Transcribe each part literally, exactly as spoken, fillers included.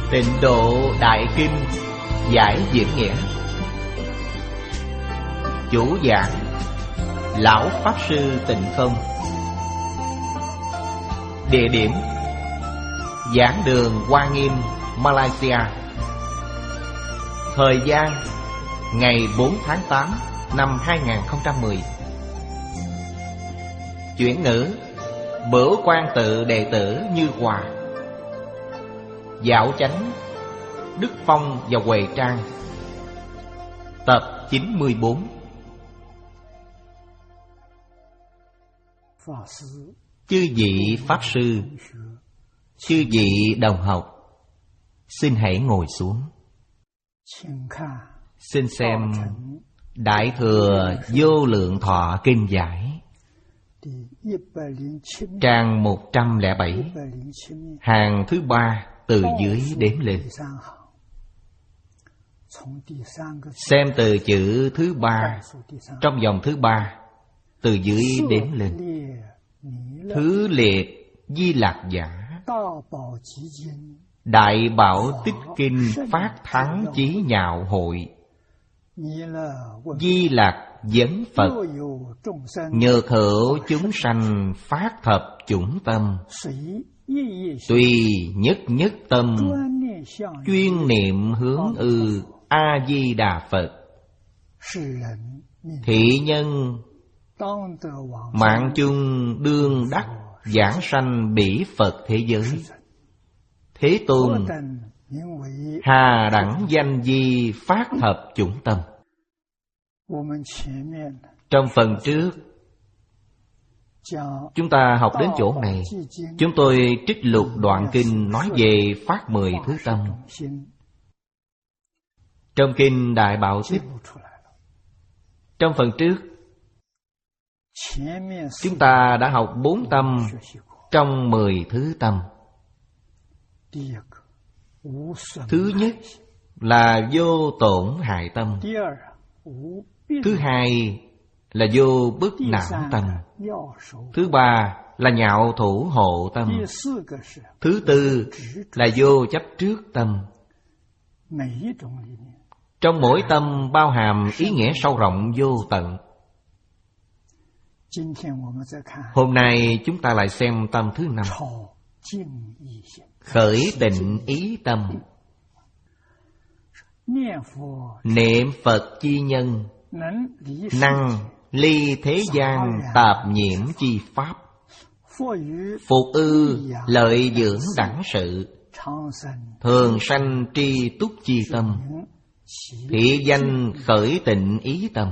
Tịnh Độ Đại Kinh giải diễn nghĩa. Chủ giảng Lão Pháp Sư Tịnh Không. Địa điểm Giảng đường Hoa Nghiêm, Malaysia. Thời gian ngày bốn tháng tám năm hai nghìn không trăm mười. Chuyển ngữ Bửu Quan Tự đệ tử Như Hòa. Dạo Chánh Đức Phong và Huệ Trang. Tập chín mươi bốn. Chư vị Pháp Sư, chư vị đồng học, xin hãy ngồi xuống. Xin xem Đại Thừa Vô Lượng Thọ Kinh Giải, trang một trăm lẻ bảy, hàng thứ ba từ dưới đếm lên. Xem từ chữ thứ ba trong dòng thứ ba từ dưới đếm lên. Thứ liệt Di Lạc Giả, Đại Bảo Tích Kinh Phát Thắng Chí Nhạo Hội, Di Lạc Vấn Phật, nhờ khởi chúng sanh phát thập chủng tâm, tùy nhất nhất tâm, chuyên niệm hướng ư A Di Đà Phật. Thị nhân mạng chung đương đắc giảng sanh bỉ Phật thế giới. Thế Tôn hà đẳng danh di phát thập chủng tâm. Trong phần trước chúng ta học đến chỗ này, chúng tôi trích lục đoạn kinh nói về phát mười thứ tâm. Trong kinh Đại Bảo Tích, trong phần trước chúng ta đã học bốn tâm trong mười thứ tâm. Thứ nhất là vô tổn hại tâm. Thứ hai là vô bức não tâm. Thứ ba là nhạo thủ hộ tâm. Thứ tư là vô chấp trước tâm. Trong mỗi tâm bao hàm ý nghĩa sâu rộng vô tận. Hôm nay chúng ta lại xem tâm thứ năm, khởi tịnh ý tâm. Niệm Phật chi nhân, năng ly thế gian tạp nhiễm chi pháp, phục ư lợi dưỡng đẳng sự, thường sanh tri túc chi tâm, thị danh khởi tịnh ý tâm.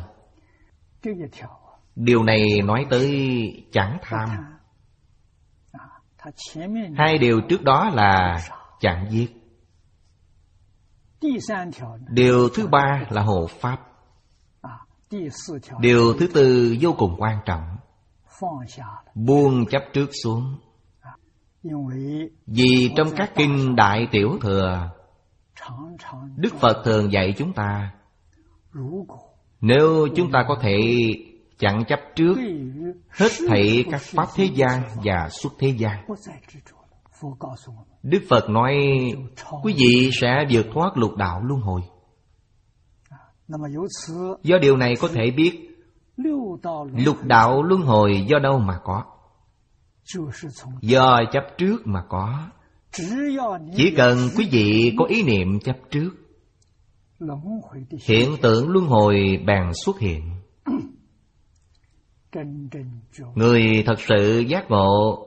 Điều này nói tới chẳng tham. Hai điều trước đó là chẳng giết. Điều thứ ba là hộ pháp. Điều thứ tư vô cùng quan trọng, buông chấp trước xuống. Vì trong các kinh Đại Tiểu Thừa, Đức Phật thường dạy chúng ta, nếu chúng ta có thể chẳng chấp trước hết thảy các pháp thế gian và xuất thế gian, Đức Phật nói quý vị sẽ vượt thoát lục đạo luân hồi. Do điều này có thể biết lục đạo luân hồi do đâu mà có? Do chấp trước mà có. Chỉ cần quý vị có ý niệm chấp trước, hiện tượng luân hồi bèn xuất hiện. Người thật sự giác ngộ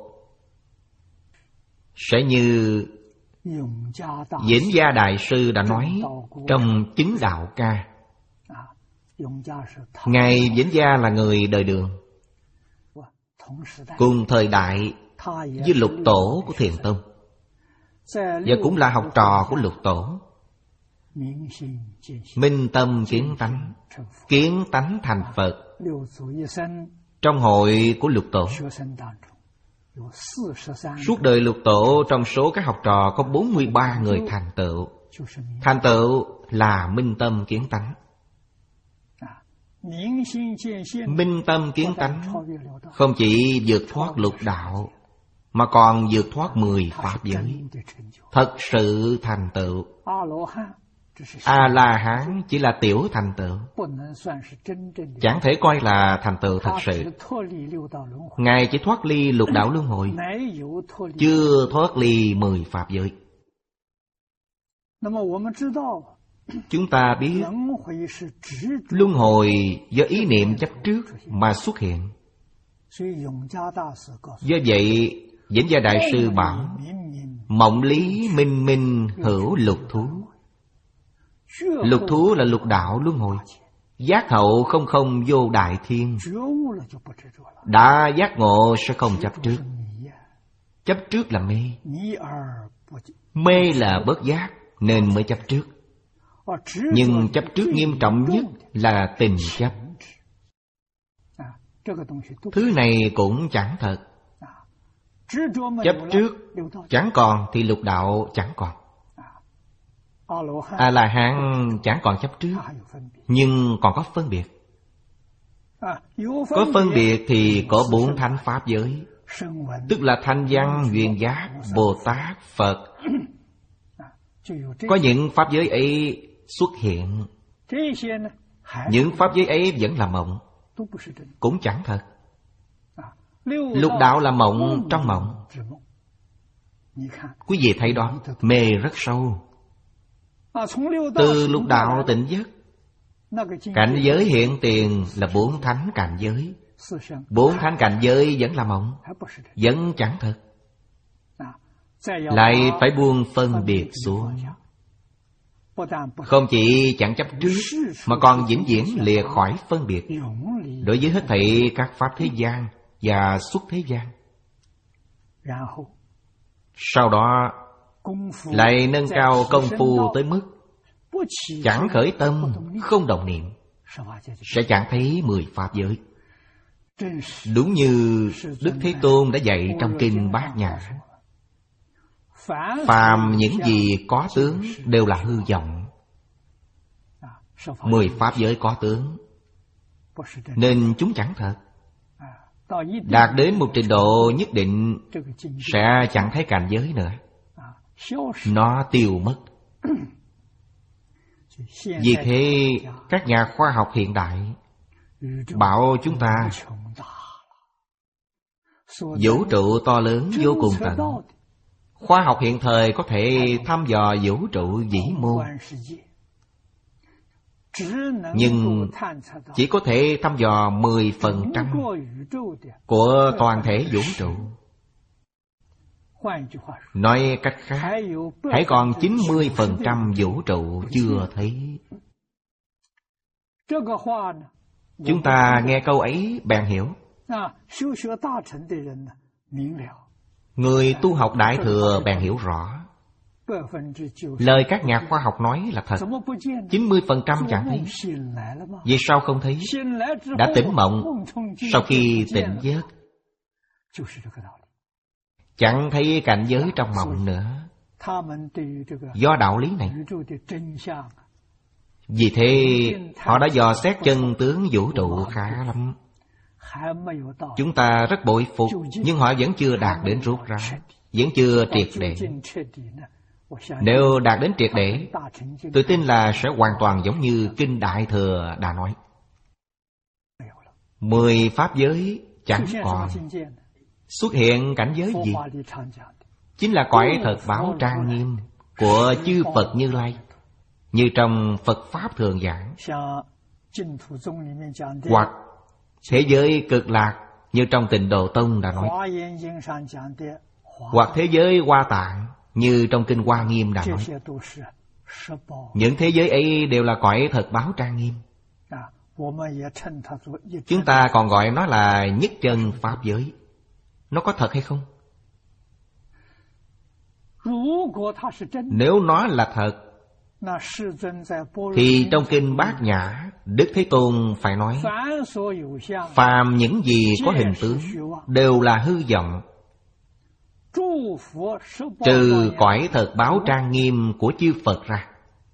sẽ như Vĩnh Gia Đại Sư đã nói trong Chứng Đạo Ca. Ngài Vĩnh Gia là người đời Đường, cùng thời đại với Lục Tổ của Thiền Tông, và cũng là học trò của Lục Tổ. Minh tâm kiến tánh, kiến tánh thành Phật. Trong hội của Lục Tổ, suốt đời Lục Tổ, trong số các học trò có bốn mươi ba người thành tựu. Thành tựu là minh tâm kiến tánh. Minh tâm kiến tánh không chỉ vượt thoát lục đạo, mà còn vượt thoát mười pháp giới, thật sự thành tựu. A-la-hán chỉ là tiểu thành tựu, chẳng thể coi là thành tựu thật sự. Ngài chỉ thoát ly lục đạo luân hồi, chưa thoát ly mười pháp giới. Chúng ta biết luân hồi do ý niệm chấp trước mà xuất hiện. Do vậy Vĩnh Gia Đại Sư bảo mộng lý minh minh hữu lục thú. Lục thú là lục đạo luân hồi. Giác hậu không không vô đại thiên. Đã giác ngộ sẽ không chấp trước. Chấp trước là mê. Mê là bất giác nên mới chấp trước. Nhưng chấp trước nghiêm trọng nhất là tình chấp. Thứ này cũng chẳng thật. Chấp trước chẳng còn thì lục đạo chẳng còn. A-la-hán chẳng còn chấp trước, nhưng còn có phân biệt. Có phân biệt thì có bốn thánh pháp giới, tức là thanh văn, duyên giác, Bồ Tát, Phật. Có những pháp giới ấy xuất hiện. Những pháp giới ấy vẫn là mộng, cũng chẳng thật. Lục đạo là mộng trong mộng. Quý vị thấy đó, mê rất sâu. Từ lục đạo tỉnh giấc, cảnh giới hiện tiền là bốn thánh cảnh giới. Bốn thánh cảnh giới vẫn là mộng, vẫn chẳng thật. Lại phải buông phân biệt xuống. Không chỉ chẳng chấp trước, mà còn vĩnh viễn lìa khỏi phân biệt đối với hết thảy các pháp thế gian và xuất thế gian. Sau đó lại nâng cao công phu tới mức chẳng khởi tâm, không động niệm, sẽ chẳng thấy mười pháp giới. Đúng như Đức Thế Tôn đã dạy trong kinh Bát Nhã. Phàm những gì có tướng đều là hư vọng. Mười pháp giới có tướng, nên chúng chẳng thật. Đạt đến một trình độ nhất định sẽ chẳng thấy cảnh giới nữa. Nó tiêu mất. Vì thế các nhà khoa học hiện đại bảo chúng ta vũ trụ to lớn vô cùng tận. Khoa học hiện thời có thể thăm dò vũ trụ vĩ mô, nhưng chỉ có thể thăm dò mười phần trăm của toàn thể vũ trụ. Nói cách khác, hãy còn chín mươi phần trăm vũ trụ chưa thấy. Chúng ta nghe câu ấy bèn hiểu. Người tu học Đại Thừa bèn hiểu rõ. Lời các nhà khoa học nói là thật. chín mươi phần trăm chẳng thấy. Vì sao không thấy? Đã tỉnh mộng, sau khi tỉnh giấc chẳng thấy cảnh giới trong mộng nữa. Do đạo lý này, vì thế họ đã dò xét chân tướng vũ trụ khá lắm. Chúng ta rất bội phục, nhưng họ vẫn chưa đạt đến rốt ráo, vẫn chưa triệt để. Nếu đạt đến triệt để, tôi tin là sẽ hoàn toàn giống như Kinh Đại Thừa đã nói. Mười pháp giới chẳng còn. Xuất hiện cảnh giới gì? Chính là cõi thật báo trang nghiêm của chư Phật Như Lai, như trong Phật Pháp thường giảng, hoặc thế giới cực lạc như trong Tịnh Độ Tông đã nói, hoặc thế giới Hoa Tạng như trong Kinh Hoa Nghiêm đã nói. Những thế giới ấy đều là cõi thật báo trang nghiêm. Chúng ta còn gọi nó là nhất chân pháp giới. Nó có thật hay không? Nếu nó là thật, thì trong Kinh Bát Nhã, Đức Thế Tôn phải nói, phàm những gì có hình tướng đều là hư vọng, trừ cõi thật báo trang nghiêm của chư Phật ra.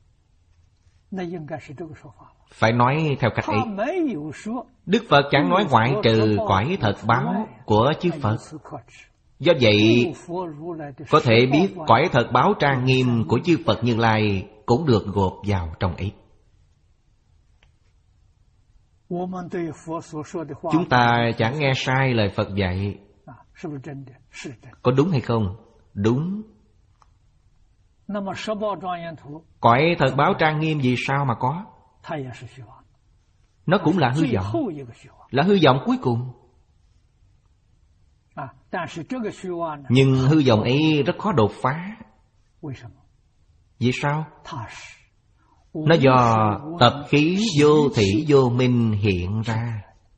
Phải nói theo cách ấy. Đức Phật chẳng nói ngoại trừ cõi thật báo của chư Phật. Do vậy, có thể biết cõi thật báo trang nghiêm của chư Phật Như Lai cũng được gộp vào trong ấy. Chúng ta chẳng nghe sai lời Phật dạy. Có đúng hay không? Đúng. Cõi thật báo trang nghiêm vì sao mà có? Nó cũng là hư vọng, là hư vọng cuối cùng. Nhưng hư vọng ấy rất khó đột phá. Vì sao? Nó do tập khí vô thỉ vô minh hiện ra.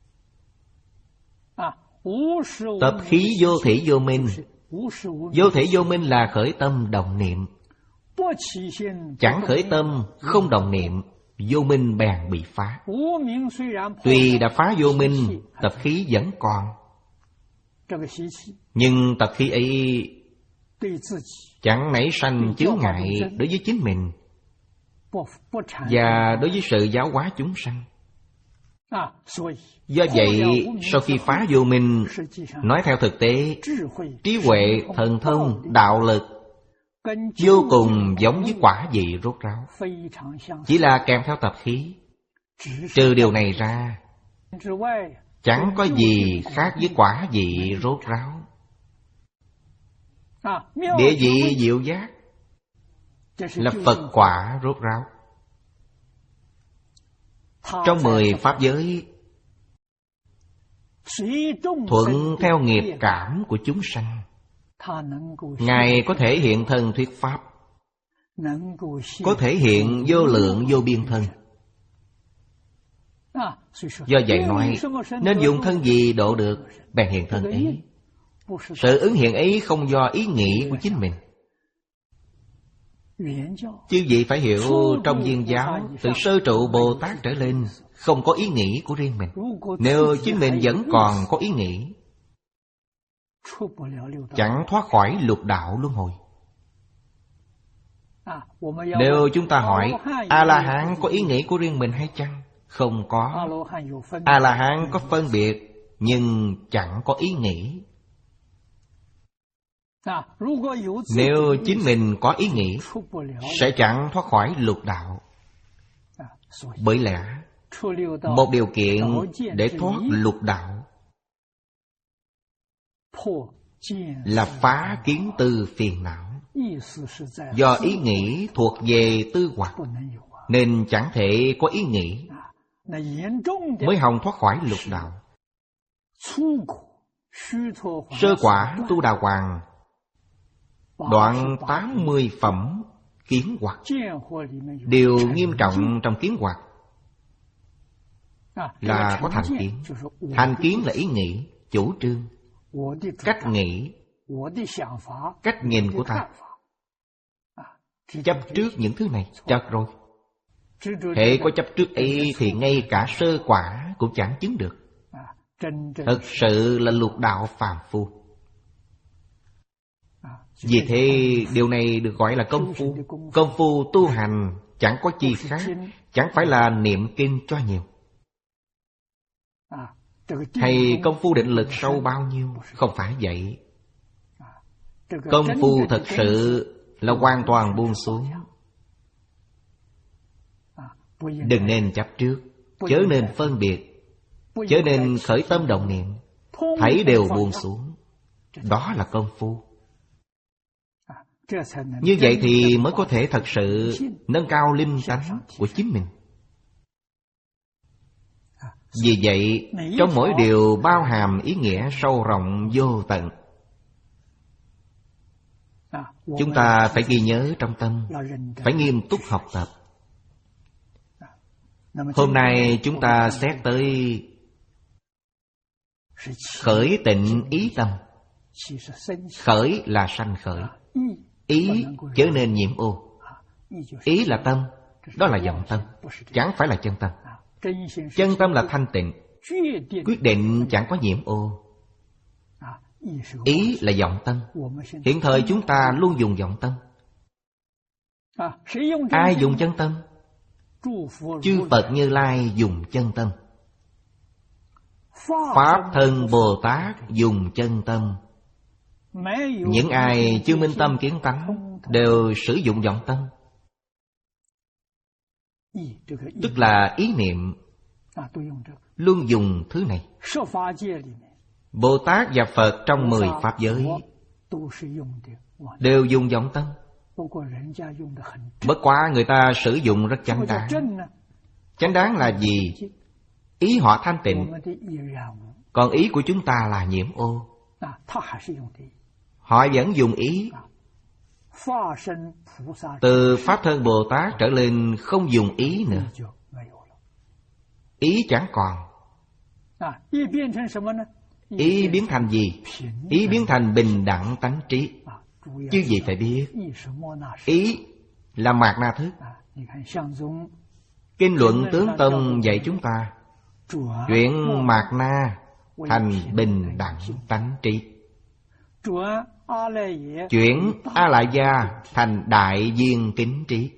Tập khí vô thỉ vô minh. Vô thỉ vô minh là khởi tâm động niệm. Chẳng khởi tâm, không động niệm, vô minh bèn bị phá. Tuy đã phá vô minh, tập khí vẫn còn. Nhưng tập khí ấy chẳng nảy sanh chướng ngại đối với chính mình và đối với sự giáo hóa chúng sanh. Do vậy, sau khi phá vô minh, nói theo thực tế, trí huệ, thần thông, đạo lực vô cùng giống với quả vị rốt ráo, chỉ là kèm theo tập khí. Trừ điều này ra, chẳng có gì khác với quả vị rốt ráo. Địa vị diệu giác là Phật quả rốt ráo. Trong mười pháp giới, thuận theo nghiệp cảm của chúng sanh, Ngài có thể hiện thân thuyết pháp, có thể hiện vô lượng vô biên thân. Do vậy nói, nên dùng thân gì độ được, bèn hiện thân ấy. Sự ứng hiện ấy không do ý nghĩ của chính mình. Chứ gì phải hiểu, trong Viên giáo, từ sơ trụ Bồ Tát trở lên, không có ý nghĩ của riêng mình. Nếu chính mình vẫn còn có ý nghĩ, chẳng thoát khỏi lục đạo luân hồi. Nếu chúng ta hỏi, A-la-hán có ý nghĩ của riêng mình hay chăng? Không có. A-la-hán có phân biệt, nhưng chẳng có ý nghĩ. Nếu chính mình có ý nghĩ, sẽ chẳng thoát khỏi lục đạo. Bởi lẽ, một điều kiện để thoát lục đạo là phá kiến tư phiền não. Do ý nghĩ thuộc về tư hoặc, nên chẳng thể có ý nghĩ, mới hòng thoát khỏi lục đạo. Sơ quả Tu Đà Hoàng đoạn tám mươi phẩm kiến hoặc, điều nghiêm trọng trong kiến hoặc là có thành kiến. Thành kiến là ý nghĩ, chủ trương, cách nghĩ, cách nhìn của ta. Chấp trước những thứ này, chật rồi. Hễ có chấp trước ấy thì ngay cả sơ quả cũng chẳng chứng được. Thật sự là lục đạo phàm phu. Vì thế điều này được gọi là công phu. Công phu tu hành chẳng có chi khác, chẳng phải là niệm kinh cho nhiều, hay công phu định lực sâu bao nhiêu. Không phải vậy. Công phu thật sự là hoàn toàn buông xuống. Đừng nên chấp trước, chớ nên phân biệt, chớ nên khởi tâm động niệm, thấy đều buông xuống. Đó là công phu. Như vậy thì mới có thể thật sự nâng cao linh tánh của chính mình. Vì vậy, trong mỗi điều bao hàm ý nghĩa sâu rộng vô tận. Chúng ta phải ghi nhớ trong tâm, phải nghiêm túc học tập. Hôm nay chúng ta xét tới khởi tịnh ý tâm. Khởi là sanh khởi, ý trở nên nhiễm ô. Ý là tâm, đó là vọng tâm, chẳng phải là chân tâm. Chân tâm là thanh tịnh, quyết định chẳng có nhiễm ô. Ý là vọng tâm. Hiện thời chúng ta luôn dùng vọng tâm. Ai dùng chân tâm? Chư Phật Như Lai dùng chân tâm. Pháp thân Bồ Tát dùng chân tâm. Những ai chưa minh tâm kiến tánh đều sử dụng vọng tâm, tức là ý niệm, luôn dùng thứ này. Bồ Tát và Phật trong mười pháp giới đều dùng vọng tâm. Bất quá người ta sử dụng rất chánh đáng. Chánh đáng là gì? Ý họ thanh tịnh, còn ý của chúng ta là nhiễm ô. Họ vẫn dùng ý. Từ Pháp Thân Bồ Tát trở lên không dùng ý nữa. Ý chẳng còn. Ý biến thành gì? Ý biến thành bình đẳng tánh trí. Chứ gì phải biết, ý là mạt na thức. Kinh luận Tướng Tông dạy chúng ta chuyển mạt na thành bình đẳng tánh trí, chuyển A Lại Gia thành đại viên kính trí,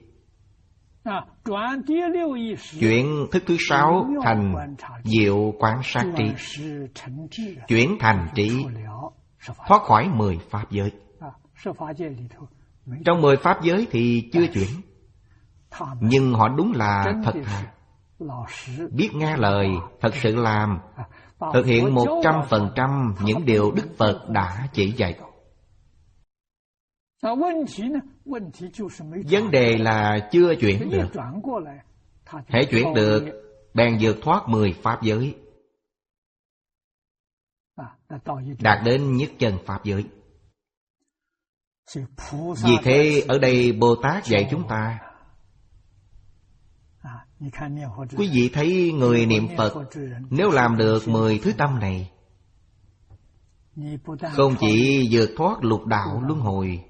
chuyển thức thứ sáu thành diệu quán sát trí, chuyển thành trí, thoát khỏi mười pháp giới. Trong mười pháp giới thì chưa chuyển, nhưng họ đúng là thật thà, biết nghe lời, thật sự làm, thực hiện một trăm phần trăm những điều Đức Phật đã chỉ dạy. Vấn đề là chưa chuyển được. Hễ chuyển được, bèn vượt thoát mười pháp giới, đạt đến nhất chân pháp giới. Vì thế ở đây Bồ Tát dạy chúng ta. Quý vị thấy người niệm Phật nếu làm được mười thứ tâm này, không chỉ vượt thoát lục đạo luân hồi,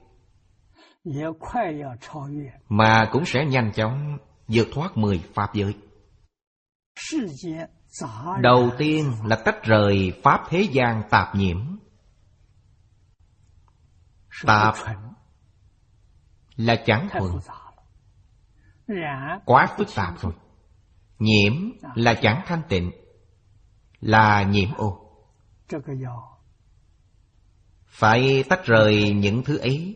mà cũng sẽ nhanh chóng vượt thoát mười pháp giới. Đầu tiên là tách rời pháp thế gian tạp nhiễm. Tạp là chẳng thuận, quá phức tạp rồi. Nhiễm là chẳng thanh tịnh, là nhiễm ô. Phải tách rời những thứ ấy.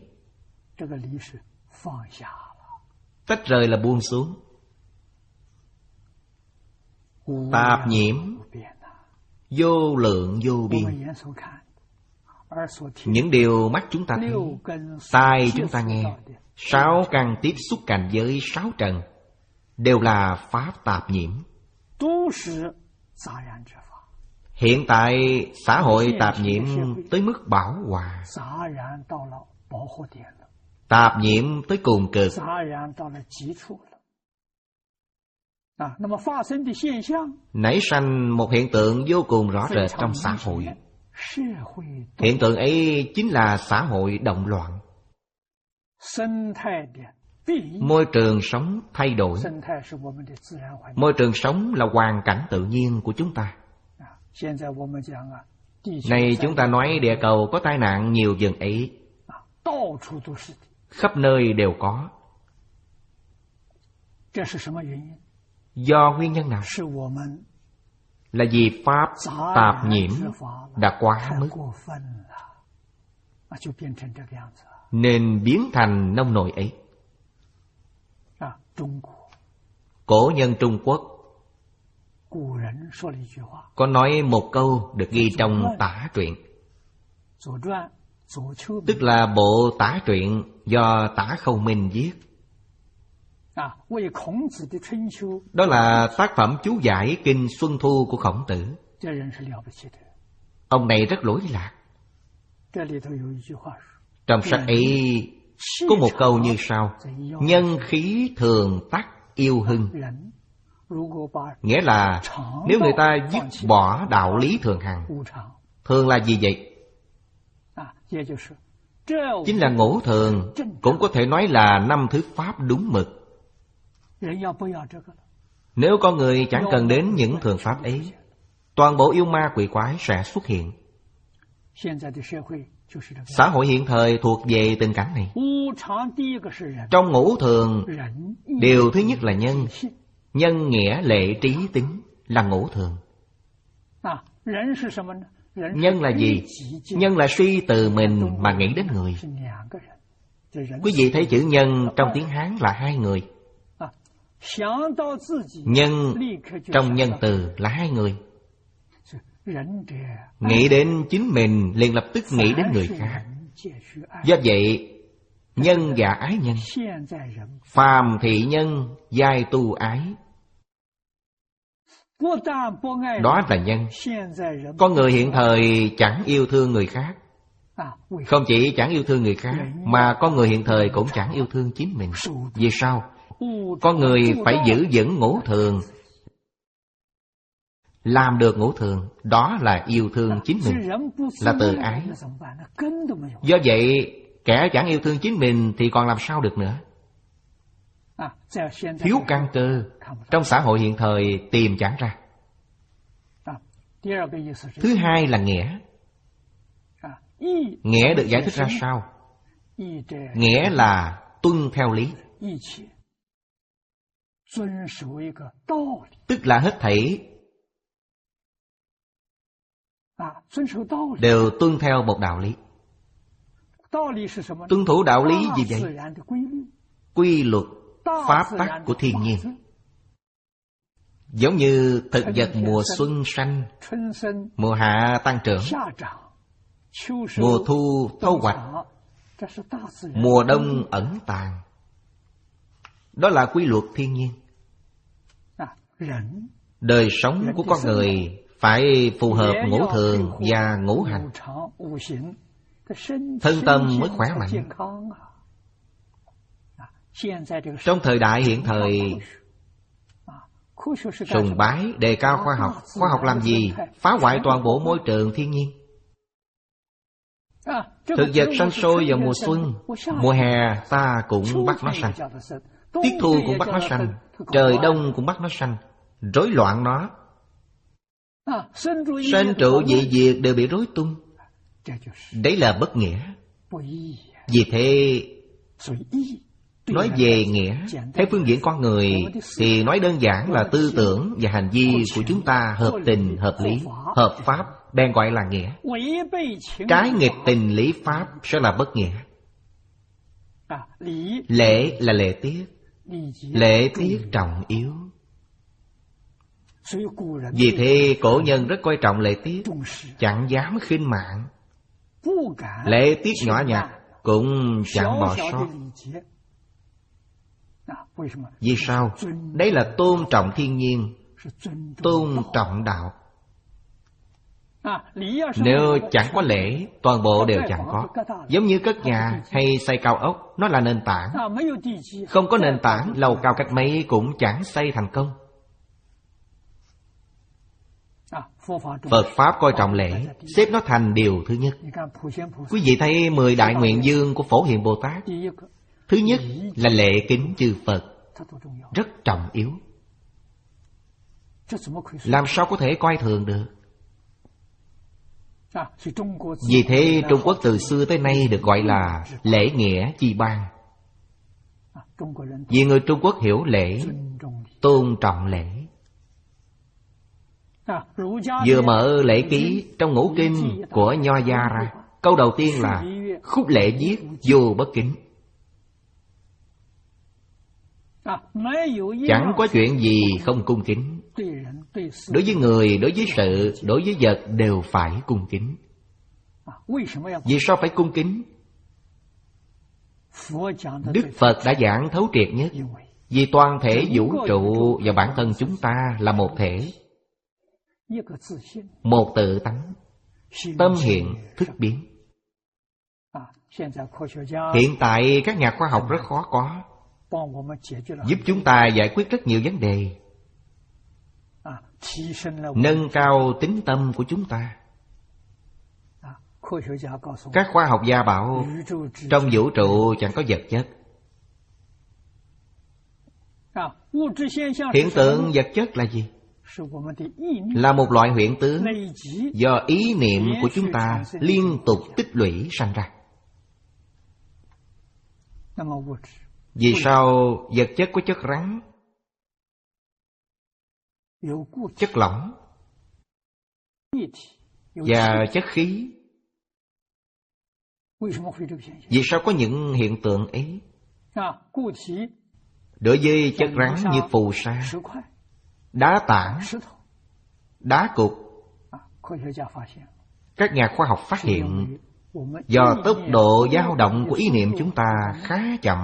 Tách rời là buông xuống. Tạp nhiễm vô lượng vô biên. Những điều mắt chúng ta thấy, tai chúng ta nghe, sáu căn tiếp xúc cảnh giới sáu trần đều là pháp tạp nhiễm. Hiện tại xã hội tạp nhiễm tới mức bão hòa, tạp nhiễm tới cùng cực. Nảy sanh một hiện tượng vô cùng rõ rệt trong xã hội. Hiện tượng ấy chính là xã hội động loạn. Môi trường sống thay đổi. Môi trường sống là hoàn cảnh tự nhiên của chúng ta. Này chúng ta nói địa cầu có tai nạn nhiều dần ấy, khắp nơi đều có. Do nguyên nhân nào? Là vì pháp tạp nhiễm đã quá mức, nên biến thành nông nổi ấy. Cổ nhân Trung Quốc có nói một câu được ghi trong Tả Truyện, tức là bộ Tả Truyện do Tả Khâu Minh viết. Đó là tác phẩm chú giải Kinh Xuân Thu của Khổng Tử. Ông này rất lỗi lạc. Trong sách ấy có một câu như sau: nhân khí thường tắc yêu hưng. Nghĩa là nếu người ta dứt bỏ đạo lý thường hằng. Thường là gì vậy? Chính là ngũ thường, cũng có thể nói là năm thứ pháp đúng mực. Nếu con người chẳng cần đến những thường pháp ấy, toàn bộ yêu ma quỷ quái sẽ xuất hiện. Xã hội hiện thời thuộc về tình cảnh này. Trong ngũ thường, điều thứ nhất là nhân. Nhân nghĩa lệ trí tính là ngũ thường. Nhân là gì? Nhân là suy từ mình mà nghĩ đến người. Quý vị thấy chữ nhân trong tiếng Hán là hai người. Nhân trong nhân từ là hai người. Nghĩ đến chính mình liền lập tức nghĩ đến người khác. Do vậy, nhân và ái nhân, phàm thị nhân, giai tu ái. Đó là nhân. Con người hiện thời chẳng yêu thương người khác. Không chỉ chẳng yêu thương người khác, mà con người hiện thời cũng chẳng yêu thương chính mình. Vì sao? Con người phải giữ vững ngũ thường. Làm được ngũ thường, đó là yêu thương chính mình, là từ ái. Do vậy, kẻ chẳng yêu thương chính mình thì còn làm sao được nữa? Thiếu căn cơ, trong xã hội hiện thời tìm chẳng ra. Thứ hai là nghĩa. Nghĩa được giải thích ra sao? Nghĩa là tuân theo lý, tức là hết thảy đều tuân theo một đạo lý. Tuân thủ đạo lý gì vậy? Quy luật, pháp tắc của thiên nhiên. Giống như thực vật mùa xuân sanh, mùa hạ tăng trưởng, mùa thu thu hoạch, mùa đông ẩn tàng. Đó là quy luật thiên nhiên. Đời sống của con người phải phù hợp ngũ thường và ngũ hành, thân tâm mới khỏe mạnh. Trong thời đại hiện thời, sùng bái, đề cao khoa học. Khoa học làm gì? Phá hoại toàn bộ môi trường thiên nhiên. Thực vật sanh sôi vào mùa xuân, mùa hè ta cũng bắt nó sanh, tiết thu cũng bắt nó sanh, trời đông cũng bắt nó sanh, rối loạn nó. Sanh trụ dị diệt đều bị rối tung. Đấy là bất nghĩa. Vì thế, nói về nghĩa, theo phương diện con người thì nói đơn giản là tư tưởng và hành vi của chúng ta hợp tình, hợp lý, hợp pháp, bèn gọi là nghĩa. Trái nghịch tình lý pháp sẽ là bất nghĩa. Lễ là lễ tiết, lễ tiết trọng yếu. Vì thế cổ nhân rất coi trọng lễ tiết, chẳng dám khinh mạng. Lễ tiết nhỏ nhặt cũng chẳng bỏ sót. Vì sao? Đấy là tôn trọng thiên nhiên, tôn trọng đạo. Nếu chẳng có lễ, toàn bộ đều chẳng có. Giống như cất nhà hay xây cao ốc, nó là nền tảng. Không có nền tảng, lầu cao cách mấy cũng chẳng xây thành công. Phật Pháp coi trọng lễ, xếp nó thành điều thứ nhất. Quý vị thấy mười đại nguyện dương của Phổ Hiền Bồ Tát. Thứ nhất là lễ kính chư Phật, rất trọng yếu. Làm sao có thể coi thường được? Vì thế Trung Quốc từ xưa tới nay được gọi là lễ nghĩa chi ban. Vì người Trung Quốc hiểu lễ, tôn trọng lễ. Vừa mở lễ ký trong ngũ kinh của Nho gia ra, câu đầu tiên là khúc lễ viết vô bất kính. Chẳng có chuyện gì không cung kính. Đối với người, đối với sự, đối với vật đều phải cung kính. Vì sao phải cung kính? Đức Phật đã giảng thấu triệt nhất. Vì toàn thể vũ trụ và bản thân chúng ta là một thể, một tự tánh, tâm hiện thức biến. Hiện tại các nhà khoa học rất khó có, giúp chúng ta giải quyết rất nhiều vấn đề, nâng cao tính tâm của chúng ta. Các khoa học gia bảo trong vũ trụ chẳng có vật chất. Hiện tượng vật chất là gì? Là một loại hiện tướng do ý niệm của chúng ta liên tục tích lũy sanh ra. Vì sao vật chất có chất rắn, chất lỏng? và chất khí. Vì sao có những hiện tượng ấy? Đối với chất rắn như phù sa, đá tảng, đá cục, các nhà khoa học phát hiện do tốc độ dao động của ý niệm chúng ta khá chậm,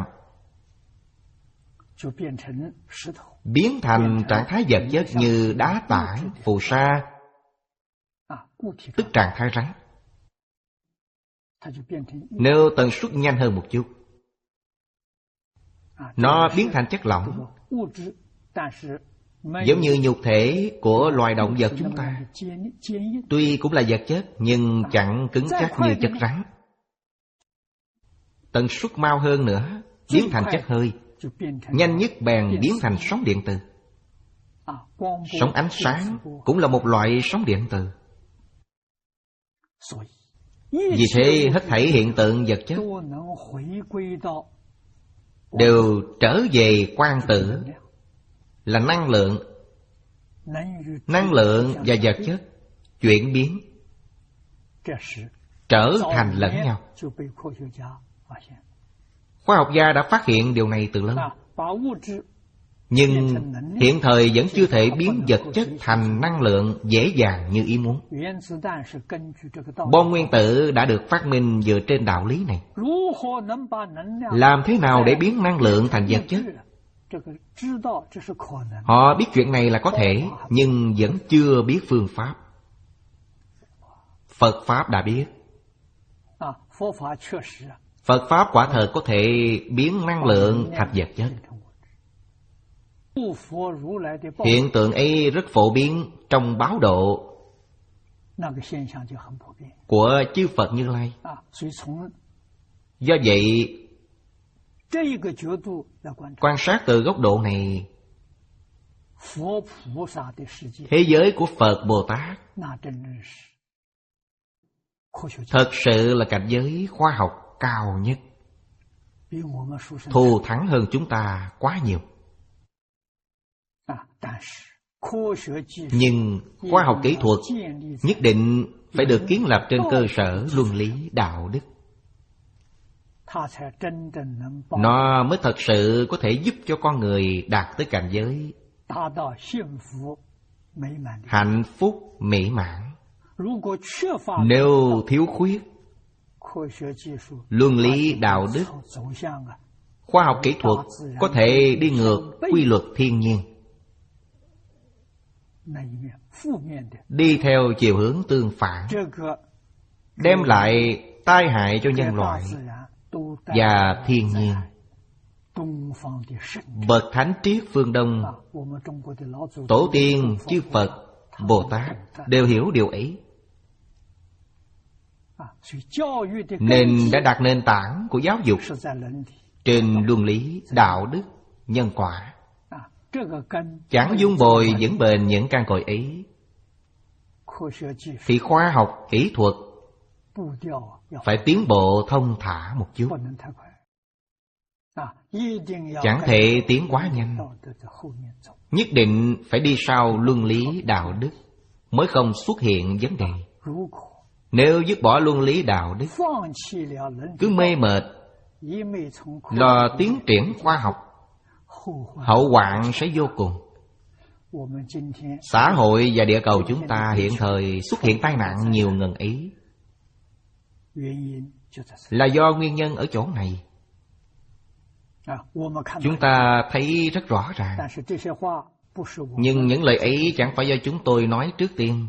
biến thành trạng thái vật chất như đá tảng, phù sa, tức trạng thái rắn. Nếu tần suất nhanh hơn một chút, nó biến thành chất lỏng, giống như nhục thể của loài động vật chúng ta. Tuy cũng là vật chất, nhưng chẳng cứng chắc như chất rắn. Tần suất mau hơn nữa, biến thành chất hơi. Nhanh nhất bèn biến thành sóng điện từ. Sóng ánh sáng cũng là một loại sóng điện từ. Vì thế hết thảy hiện tượng vật chất đều trở về quang tử, là năng lượng. Năng lượng và vật chất chuyển biến, trở thành lẫn nhau. Khoa học gia đã phát hiện điều này từ lâu, nhưng hiện thời vẫn chưa thể biến vật chất thành năng lượng dễ dàng như ý muốn. Bom nguyên tử đã được phát minh dựa trên đạo lý này. Làm thế nào để biến năng lượng thành vật chất? Họ biết chuyện này là có thể, nhưng vẫn chưa biết phương pháp. Phật Pháp đã biết. Phật Pháp quả thật có thể biến năng lượng thành vật chất. Hiện tượng ấy rất phổ biến trong báo độ của chư Phật Như Lai. Do vậy, quan sát từ góc độ này, thế giới của Phật Bồ Tát thật sự là cảnh giới khoa học cao nhất, thù thắng hơn chúng ta quá nhiều. Nhưng khoa học kỹ thuật nhất định phải được kiến lập trên cơ sở luân lý đạo đức. Nó mới thật sự có thể giúp cho con người đạt tới cảnh giới hạnh phúc mỹ mãn. Nếu thiếu khuyết luân lý đạo đức, khoa học kỹ thuật có thể đi ngược quy luật thiên nhiên, đi theo chiều hướng tương phản, đem lại tai hại cho nhân loại và thiên nhiên. Bậc thánh triết phương Đông, tổ tiên chư Phật Bồ Tát đều hiểu điều ấy, nên đã đặt nền tảng của giáo dục trên luân lý đạo đức nhân quả. Chẳng dung bồi vững bền những căn cội ấy, thì khoa học kỹ thuật phải tiến bộ thông thả một chút, chẳng thể tiến quá nhanh. Nhất định phải đi sau luân lý đạo đức mới không xuất hiện vấn đề. Nếu dứt bỏ luân lý đạo đức, cứ mê mệt lo tiến triển khoa học, hậu hoạn sẽ vô cùng. Xã hội và địa cầu chúng ta hiện thời xuất hiện tai nạn nhiều ngần ấy, là do nguyên nhân ở chỗ này. Chúng ta thấy rất rõ ràng. Nhưng những lời ấy chẳng phải do chúng tôi nói trước tiên,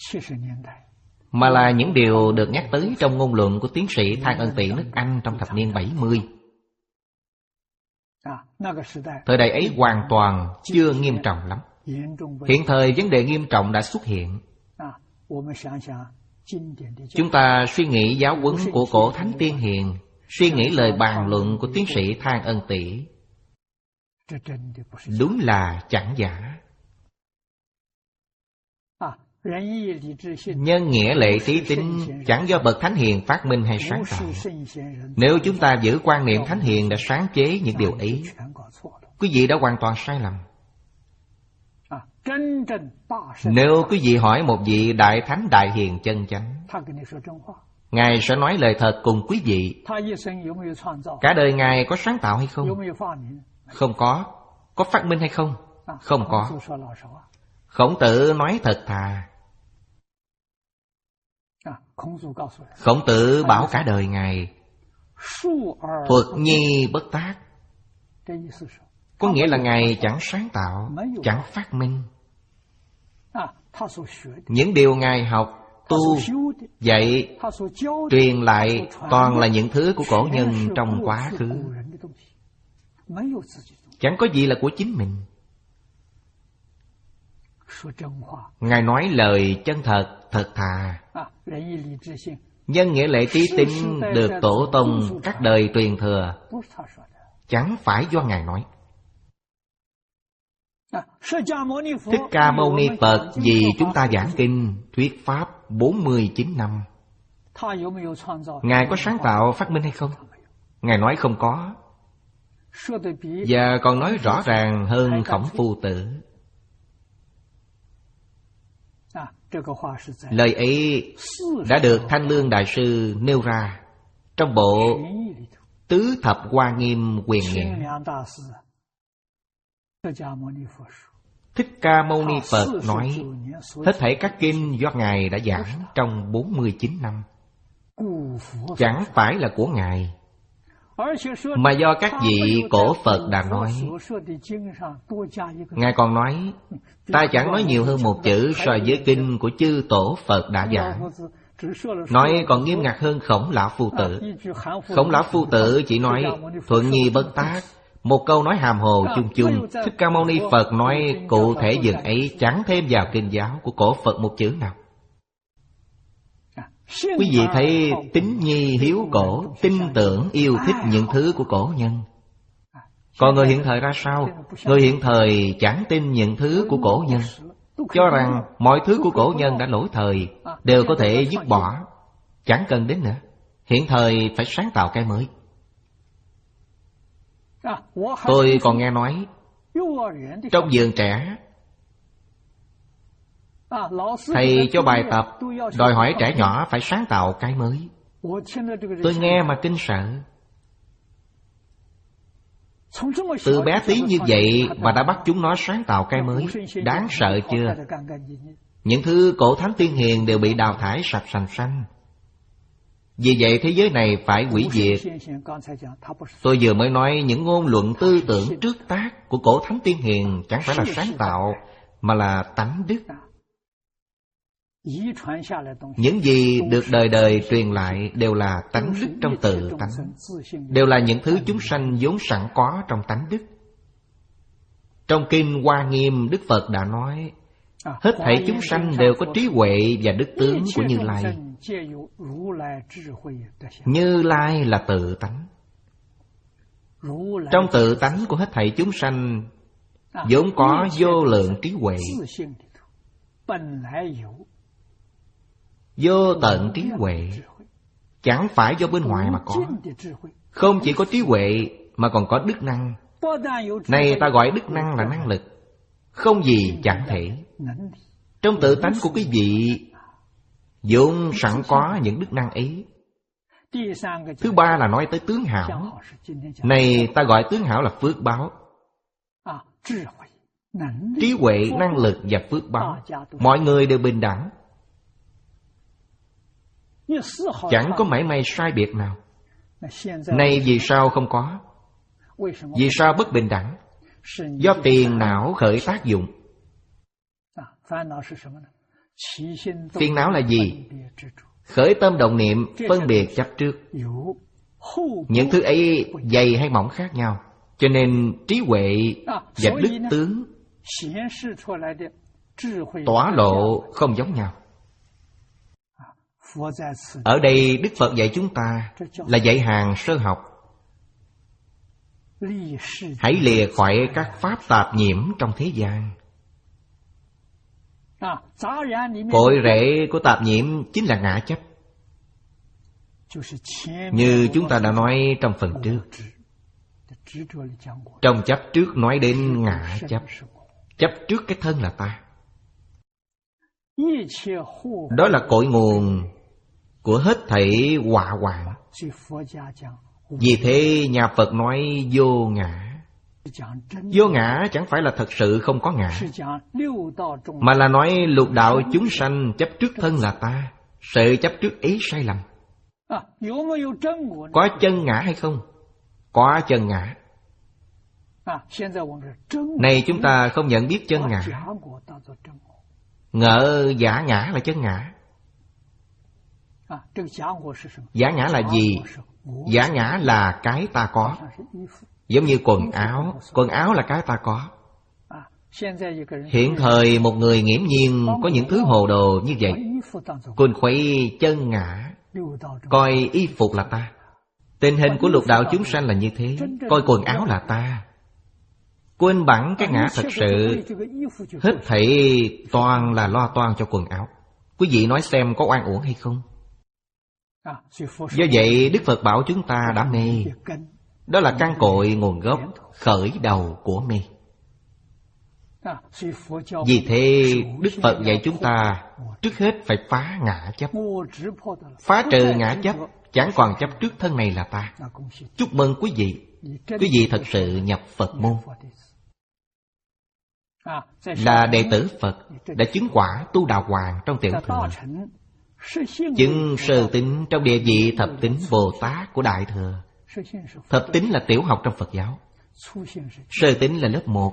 mà là những điều được nhắc tới trong ngôn luận của tiến sĩ Thang Ân Tị nước Anh trong thập niên bảy mươi. Thời đại ấy hoàn toàn chưa nghiêm trọng lắm. Hiện thời vấn đề nghiêm trọng đã xuất hiện. Chúng ta suy nghĩ giáo huấn của cổ Thánh Tiên Hiền, suy nghĩ lời bàn luận của tiến sĩ Thang Ân Tị, đúng là chẳng giả. Nhân nghĩa lệ trí tính chẳng do bậc thánh hiền phát minh hay sáng tạo. Nếu chúng ta giữ quan niệm thánh hiền đã sáng chế những điều ấy, quý vị đã hoàn toàn sai lầm. Nếu quý vị hỏi một vị Đại Thánh Đại Hiền chân chánh, Ngài sẽ nói lời thật cùng quý vị. Cả đời Ngài có sáng tạo hay không? Không có. Có phát minh hay không? Không có. Khổng Tử nói thật thà. Khổng Tử bảo cả đời Ngài thuật nhi bất tác. Có nghĩa là Ngài chẳng sáng tạo, chẳng phát minh. Những điều Ngài học, tu, dạy, truyền lại toàn là những thứ của cổ nhân trong quá khứ. Chẳng có gì là của chính mình. Ngài nói lời chân thật, thật thà. Nhân nghĩa lệ trí tín được tổ tông các đời truyền thừa, chẳng phải do Ngài nói. Thích Ca Mâu Ni Phật vì chúng ta giảng kinh, thuyết pháp bốn mươi chín năm. Ngài có sáng tạo phát minh hay không? Ngài nói không có. Và còn nói rõ ràng hơn Khổng Phu Tử. Lời ấy đã được Thanh Lương Đại Sư nêu ra trong bộ Tứ Thập Hoa Nghiêm Quyền Nghĩa. Thích Ca Mâu Ni Phật nói hết thảy các kinh do Ngài đã giảng trong bốn mươi chín năm, chẳng phải là của Ngài, mà do các vị cổ Phật đã nói. Ngài còn nói, ta chẳng nói nhiều hơn một chữ so với kinh của chư tổ Phật đã giảng. Nói còn nghiêm ngặt hơn Khổng Lão Phu Tử. Khổng Lão Phu Tử chỉ nói thuận nhi bất tác, một câu nói hàm hồ chung chung. Thích Ca Mâu Ni Phật nói cụ thể dừng ấy, chẳng thêm vào kinh giáo của cổ Phật một chữ nào. Quý vị thấy tín nhi hiếu cổ, tin tưởng yêu thích những thứ của cổ nhân. Còn người hiện thời ra sao? Người hiện thời chẳng tin những thứ của cổ nhân, cho rằng mọi thứ của cổ nhân đã lỗi thời, đều có thể dứt bỏ, chẳng cần đến nữa. Hiện thời phải sáng tạo cái mới. Tôi còn nghe nói trong vườn trẻ, thầy cho bài tập đòi hỏi trẻ nhỏ phải sáng tạo cái mới. Tôi nghe mà kinh sợ. Từ bé tí như vậy mà đã bắt chúng nó sáng tạo cái mới, đáng sợ chưa? Những thứ cổ thánh tiên hiền đều bị đào thải sạch sành xanh. Vì vậy thế giới này phải hủy diệt. Tôi vừa mới nói những ngôn luận tư tưởng trước tác của cổ thánh tiên hiền chẳng phải là sáng tạo, mà là tánh đức. Những gì được đời đời truyền lại đều là tánh đức trong tự tánh, đều là những thứ chúng sanh vốn sẵn có trong tánh đức. Trong kinh Hoa Nghiêm, Đức Phật đã nói hết thảy chúng sanh đều có trí huệ và đức tướng của Như Lai. Như Lai là tự tánh. Trong tự tánh của hết thảy chúng sanh vốn có vô lượng trí huệ, vô tận trí huệ, chẳng phải do bên ngoài mà có. Không chỉ có trí huệ mà còn có đức năng. Này ta gọi đức năng là năng lực, không gì chẳng thể. Trong tự tánh của quý vị vốn sẵn có những đức năng ấy. Thứ ba là nói tới tướng hảo. Này ta gọi tướng hảo là phước báo. Trí huệ, năng lực và phước báo, mọi người đều bình đẳng, chẳng có mảy may sai biệt nào. Nay vì sao không có? Vì sao bất bình đẳng? Do phiền não khởi tác dụng. Phiền não là gì? Khởi tâm động niệm, phân biệt chấp trước. Những thứ ấy dày hay mỏng khác nhau, cho nên trí huệ và đức tướng tỏa lộ không giống nhau. Ở đây Đức Phật dạy chúng ta là dạy hàng sơ học. Hãy lìa khỏi các pháp tạp nhiễm trong thế gian. Cội rễ của tạp nhiễm chính là ngã chấp. Như chúng ta đã nói trong phần trước, trong chấp trước nói đến ngã chấp. Chấp trước cái thân là ta. Đó là cội nguồn của hết thảy họa hoạn. Vì thế nhà Phật nói vô ngã. Vô ngã chẳng phải là thật sự không có ngã, mà là nói lục đạo chúng sanh chấp trước thân là ta. Sự chấp trước ấy sai lầm. Có chân ngã hay không? Có chân ngã. Này chúng ta không nhận biết chân ngã, ngỡ giả ngã là chân ngã. Giả ngã là gì? Giả ngã là cái ta có. Giống như quần áo. Quần áo là cái ta có. Hiện thời một người nghiễm nhiên có những thứ hồ đồ như vậy, quên khuấy chân ngã, coi y phục là ta. Tình hình của lục đạo chúng sanh là như thế, coi quần áo là ta, quên bẵng cái ngã thật sự. Hết thảy toàn là lo toan cho quần áo. Quý vị nói xem có oan uổng hay không? Do vậy Đức Phật bảo chúng ta đã mê. Đó là căn cội nguồn gốc khởi đầu của mê. Vì thế Đức Phật dạy chúng ta trước hết phải phá ngã chấp. Phá trừ ngã chấp, chẳng còn chấp trước thân này là ta. Chúc mừng quý vị. Quý vị thật sự nhập Phật môn, là đệ tử Phật, đã chứng quả tu đà hoàng trong tiểu thừa, chứng sơ tín trong địa vị thập tín Bồ Tát của Đại Thừa. Thập tín là tiểu học trong Phật giáo, sơ tín là lớp một.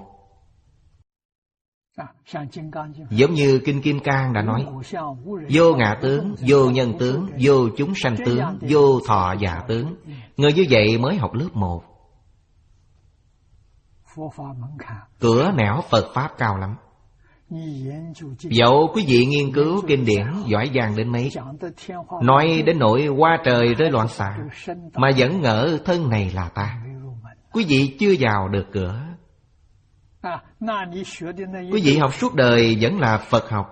Giống như Kinh Kim Cang đã nói: vô ngã tướng, vô nhân tướng, vô chúng sanh tướng, vô thọ giả tướng. Người như vậy mới học lớp một. Cửa nẻo Phật Pháp cao lắm. Dẫu quý vị nghiên cứu kinh điển giỏi giang đến mấy, nói đến nỗi hoa trời rơi loạn xạ, mà vẫn ngỡ thân này là ta, quý vị chưa vào được cửa. Quý vị học suốt đời vẫn là Phật học.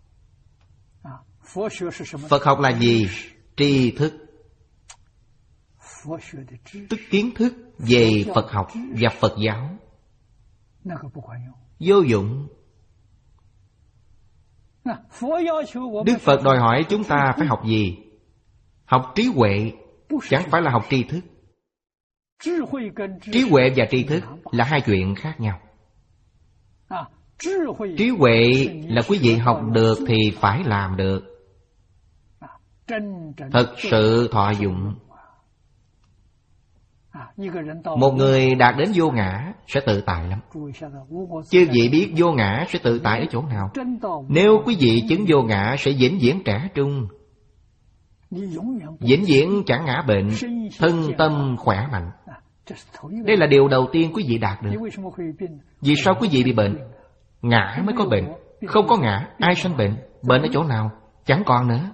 Phật học là gì? Tri thức. Tức kiến thức về Phật học và Phật giáo. Vô dụng. Đức Phật đòi hỏi chúng ta phải học gì? Học trí huệ, chẳng phải là học tri thức. Trí huệ và tri thức là hai chuyện khác nhau. Trí huệ là quý vị học được thì phải làm được, thật sự thọ dụng. Một người đạt đến vô ngã sẽ tự tại lắm. Chứ vị biết vô ngã sẽ tự tại ở chỗ nào? Nếu quý vị chứng vô ngã sẽ vĩnh viễn trẻ trung, vĩnh viễn chẳng ngã bệnh, thân tâm khỏe mạnh. Đây là điều đầu tiên quý vị đạt được. Vì sao quý vị bị bệnh? Ngã mới có bệnh. Không có ngã, ai sanh bệnh? Bệnh ở chỗ nào? Chẳng còn nữa.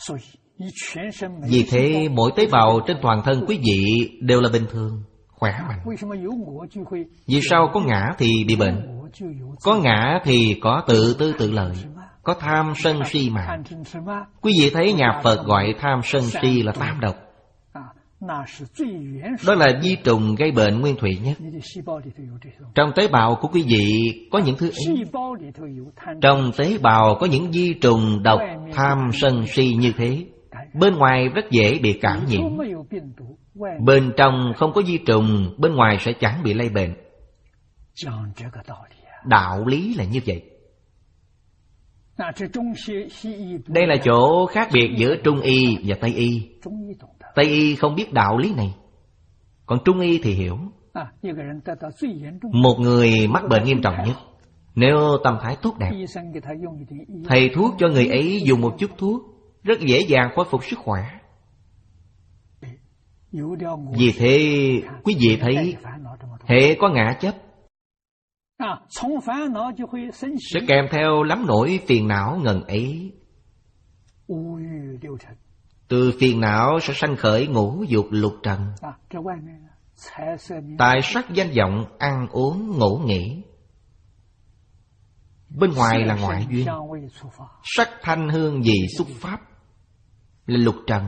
Vì thế mỗi tế bào trên toàn thân quý vị đều là bình thường, khỏe mạnh. Vì sao có ngã thì bị bệnh? Có ngã thì có tự tư tự lợi, có tham sân si mạng. Quý vị thấy nhà Phật gọi tham sân si là tam độc. Đó là vi trùng gây bệnh nguyên thủy nhất. Trong tế bào của quý vị có những thứ ấy. Trong tế bào có những vi trùng độc tham sân si như thế. Bên ngoài rất dễ bị cảm nhiễm. Bên trong không có vi trùng, bên ngoài sẽ chẳng bị lây bệnh. Đạo lý là như vậy. Đây là chỗ khác biệt giữa Trung y và Tây y. Tây y không biết đạo lý này, còn Trung y thì hiểu. Một người mắc bệnh nghiêm trọng nhất, nếu tâm thái tốt đẹp, thầy thuốc cho người ấy dùng một chút thuốc, rất dễ dàng khôi phục sức khỏe. Vì thế quý vị thấy, hệ có ngã chấp sẽ kèm theo lắm nỗi phiền não ngần ấy. Từ phiền não sẽ sanh khởi ngũ dục lục trần. Tài sắc danh vọng, ăn uống ngủ nghỉ. Bên ngoài là ngoại duyên. Sắc thanh hương vị xúc pháp là lục trần,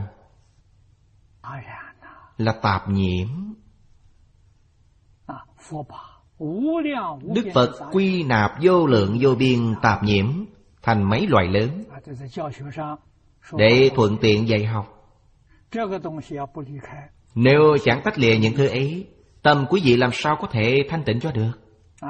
là tạp nhiễm. Đức Phật quy nạp vô lượng vô biên tạp nhiễm thành mấy loại lớn, để thuận tiện dạy học. Nếu chẳng tách lìa những thứ ấy, tâm quý vị làm sao có thể thanh tịnh cho được?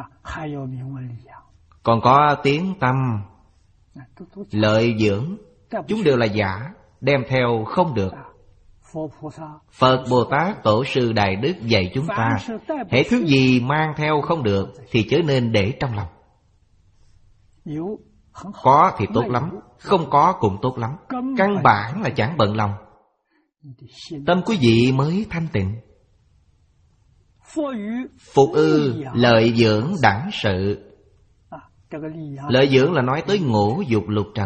Còn có tiếng tâm, lợi dưỡng, chúng đều là giả, đem theo không được. Phật Bồ Tát Tổ sư Đại Đức dạy chúng ta, hễ thứ gì mang theo không được thì chớ nên để trong lòng. Có thì tốt lắm, không có cũng tốt lắm, căn bản là chẳng bận lòng. Tâm quý vị mới thanh tịnh. Phục ư lợi dưỡng đẳng sự. Lợi dưỡng là nói tới ngũ dục lục trần.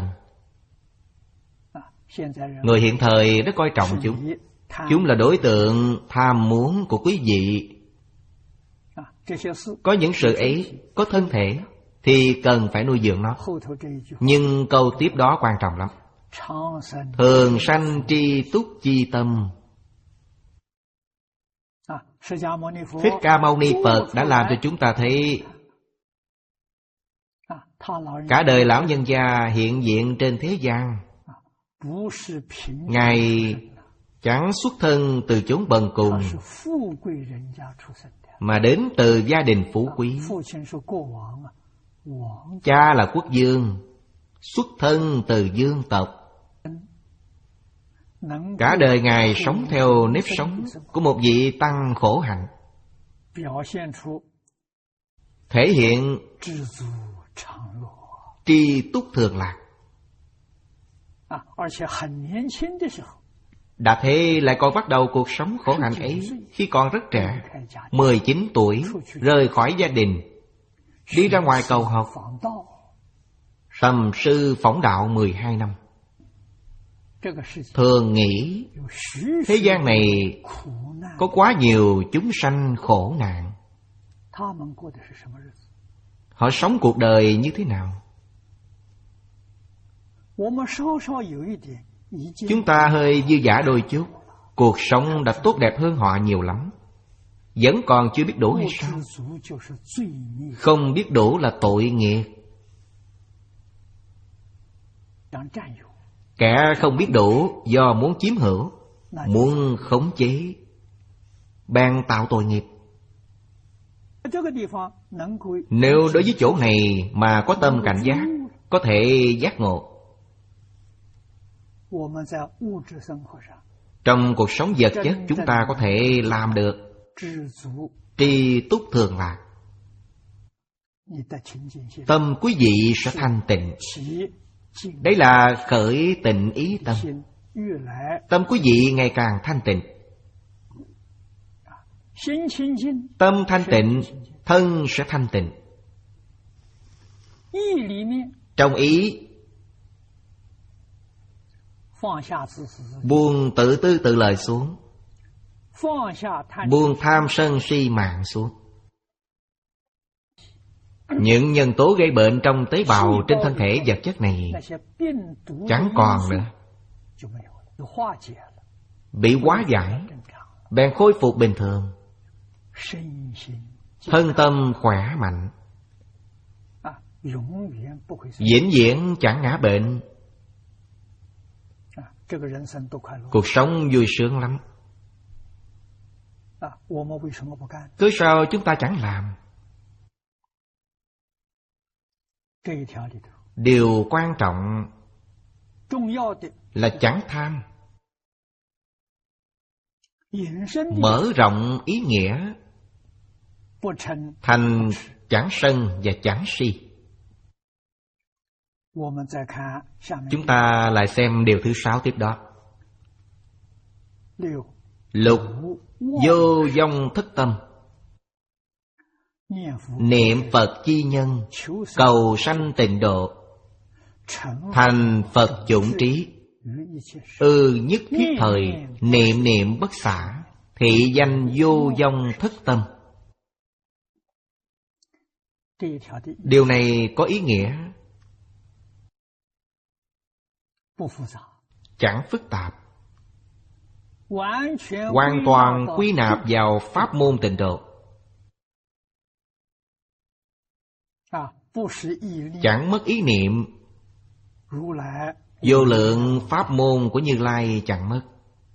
Người hiện thời rất coi trọng chúng. Chúng là đối tượng tham muốn của quý vị. Có những sự ấy, có thân thể, thì cần phải nuôi dưỡng nó. Nhưng câu tiếp đó quan trọng lắm. Thường sanh tri túc chi tâm. Thích Ca Mâu Ni Phật đã làm cho chúng ta thấy cả đời lão nhân gia hiện diện trên thế gian, Ngài chẳng xuất thân từ chốn bần cùng, mà đến từ gia đình phú quý. Cha là quốc vương, xuất thân từ vương tộc. Cả đời Ngài sống theo nếp sống của một vị tăng khổ hạnh, thể hiện tri túc thường lạc. Đã thế lại còn bắt đầu cuộc sống khổ hạnh ấy khi còn rất trẻ, mười chín tuổi, rời khỏi gia đình, đi ra ngoài cầu học, tầm sư phỏng đạo mười hai năm. Thường nghĩ thế gian này có quá nhiều chúng sanh khổ nạn. Họ sống cuộc đời như thế nào? Chúng ta hơi dư dả đôi chút, cuộc sống đã tốt đẹp hơn họ nhiều lắm. Vẫn còn chưa biết đủ hay sao? Không biết đủ là tội nghiệp. Kẻ không biết đủ do muốn chiếm hữu, muốn khống chế, bèn tạo tội nghiệp. Nếu đối với chỗ này mà có tâm cảnh giác, có thể giác ngộ, trong cuộc sống vật chất chúng ta có thể làm được tri túc thường lạc. Tâm quý vị sẽ thanh tịnh. Đấy là khởi tịnh ý tâm. Tâm quý vị ngày càng thanh tịnh. Tâm thanh tịnh, thân sẽ thanh tịnh. Trong ý, buông tự tư tự lợi xuống, buông tham sân si mạng xuống. Những nhân tố gây bệnh trong tế bào trên thân thể vật chất này chẳng còn nữa, bị hóa giải, bèn khôi phục bình thường. Thân tâm khỏe mạnh, vĩnh viễn chẳng ngã bệnh. Cuộc sống vui sướng lắm. Cứ sao chúng ta chẳng làm? Điều quan trọng là chẳng tham, mở rộng ý nghĩa, thành chẳng sân và chẳng si. Chúng ta lại xem điều thứ sáu tiếp đó. Lục vô vong thức tâm. Niệm Phật chi nhân, cầu sanh tịnh độ, thành Phật chủng trí. Ư ừ, nhất thiết thời, niệm niệm bất xả, thị danh vô vong thức tâm. Điều này có ý nghĩa chẳng phức tạp, hoàn toàn quy nạp vào pháp môn tịnh độ. chẳng mất ý niệm. Vô lượng pháp môn của Như Lai chẳng mất.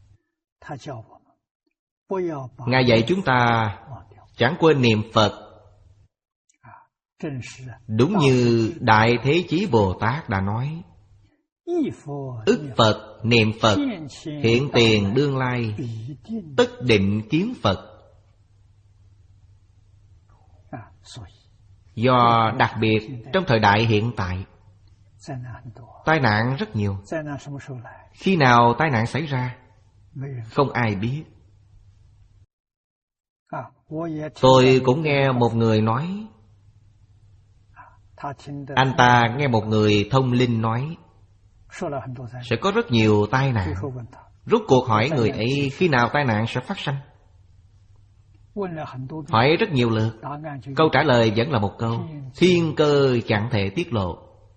Ngài dạy chúng ta chẳng quên niệm Phật. Đúng như Đại Thế Chí Bồ Tát đã nói, ức Phật niệm Phật, hiện tiền đương lai, tất định kiến Phật. Do đặc biệt trong thời đại hiện tại, tai nạn rất nhiều. Khi nào tai nạn xảy ra, không ai biết. Tôi cũng nghe một người nói, anh ta nghe một người thông linh nói sẽ có rất nhiều tai nạn. Rốt cuộc hỏi người ấy khi nào tai nạn sẽ phát sinh. Hỏi rất nhiều lượt, câu trả lời vẫn là một câu: thiên cơ chẳng thể tiết lộ.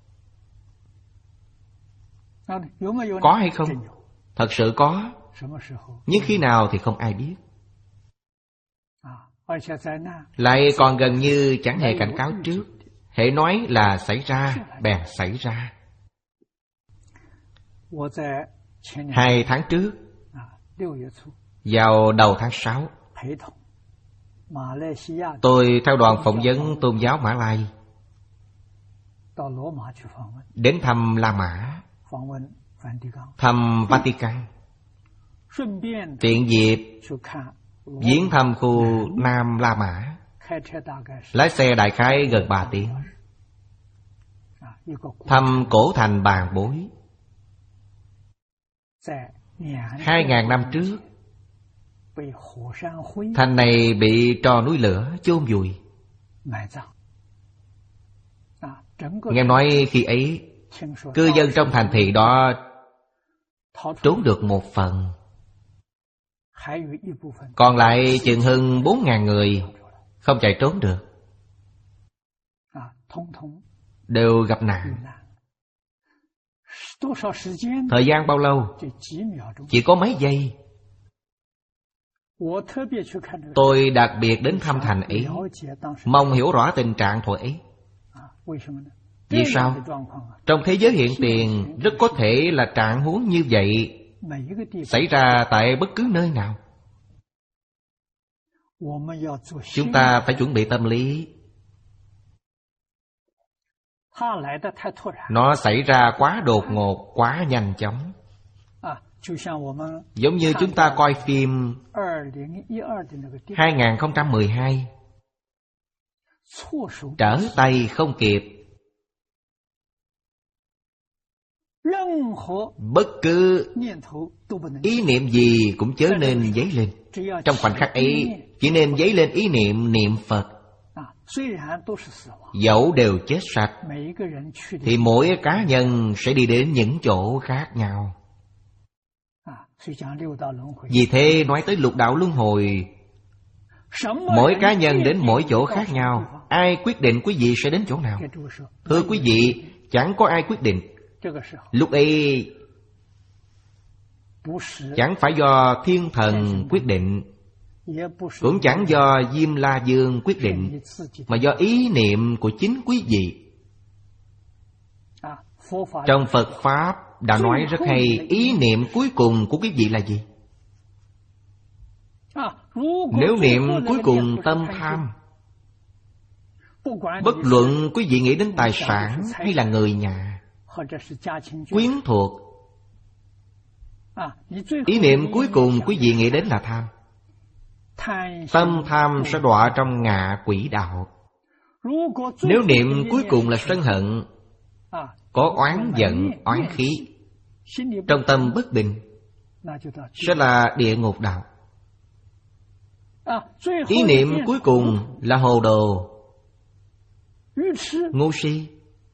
Có hay không? Thật sự có. Nhưng khi nào thì không ai biết. Lại còn gần như chẳng hề cảnh cáo trước. Hễ nói là xảy ra, bèn xảy ra. Hai tháng trước, vào đầu tháng sáu, tôi theo đoàn phỏng vấn tôn giáo Mã Lai đến thăm La Mã, thăm Vatican, tiện dịp viếng thăm khu Nam La Mã. Lái xe đại khái gần ba tiếng. Thăm cổ thành Bàn Bối. Hai ngàn năm trước, thành này bị tro núi lửa chôn vùi. Nghe nói khi ấy, cư dân trong thành thị đó trốn được một phần, còn lại chừng hơn bốn ngàn người không chạy trốn được, đều gặp nạn. Thời gian bao lâu? Chỉ có mấy giây. Tôi đặc biệt đến thăm thành ấy, mong hiểu rõ tình trạng thời ấy. Vì sao? Trong thế giới hiện tiền rất có thể là trạng huống như vậy xảy ra tại bất cứ nơi nào. Chúng ta phải chuẩn bị tâm lý. Nó xảy ra quá đột ngột, quá nhanh chóng. Giống như chúng ta coi phim hai không một hai, trở tay không kịp. Bất cứ ý niệm gì cũng chớ nên dấy lên. Trong khoảnh khắc ấy chỉ nên dấy lên ý niệm niệm Phật. Dẫu đều chết sạch, thì mỗi cá nhân sẽ đi đến những chỗ khác nhau. Vì thế nói tới lục đạo luân hồi, mỗi cá nhân đến mỗi chỗ khác nhau. Ai quyết định quý vị sẽ đến chỗ nào? Thưa quý vị, chẳng có ai quyết định. Lúc ấy chẳng phải do thiên thần quyết định, cũng chẳng do Diêm La Dương quyết định, mà do ý niệm của chính quý vị. Trong Phật Pháp đã nói rất hay, ý niệm cuối cùng của quý vị là gì? Nếu niệm cuối cùng tâm tham, bất luận quý vị nghĩ đến tài sản hay là người nhà, quyến thuộc, ý niệm cuối cùng quý vị nghĩ đến là tham. Tâm tham sẽ đọa trong ngạ quỷ đạo. Nếu niệm cuối cùng là sân hận, có oán giận, oán khí, trong tâm bất bình, sẽ là địa ngục đạo. Ý niệm cuối cùng là hồ đồ, ngu si.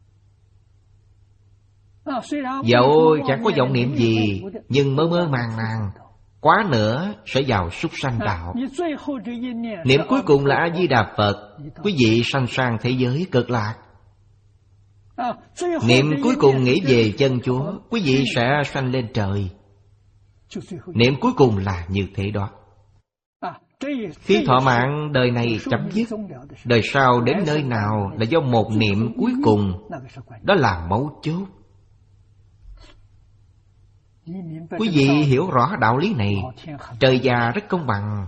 Dẫu chẳng có vọng niệm gì, nhưng mơ mơ màng màng, quá nữa sẽ vào súc sanh đạo. Niệm cuối cùng là A Di Đà Phật, quý vị sanh sang thế giới cực lạc. Niệm cuối cùng nghĩ về chân Chúa, quý vị sẽ sanh lên trời. Niệm cuối cùng là như thế đó. Khi thọ mạng đời này chấm dứt, đời sau đến nơi nào là do một niệm cuối cùng. Đó là mấu chốt. Quý vị hiểu rõ đạo lý này, trời già rất công bằng.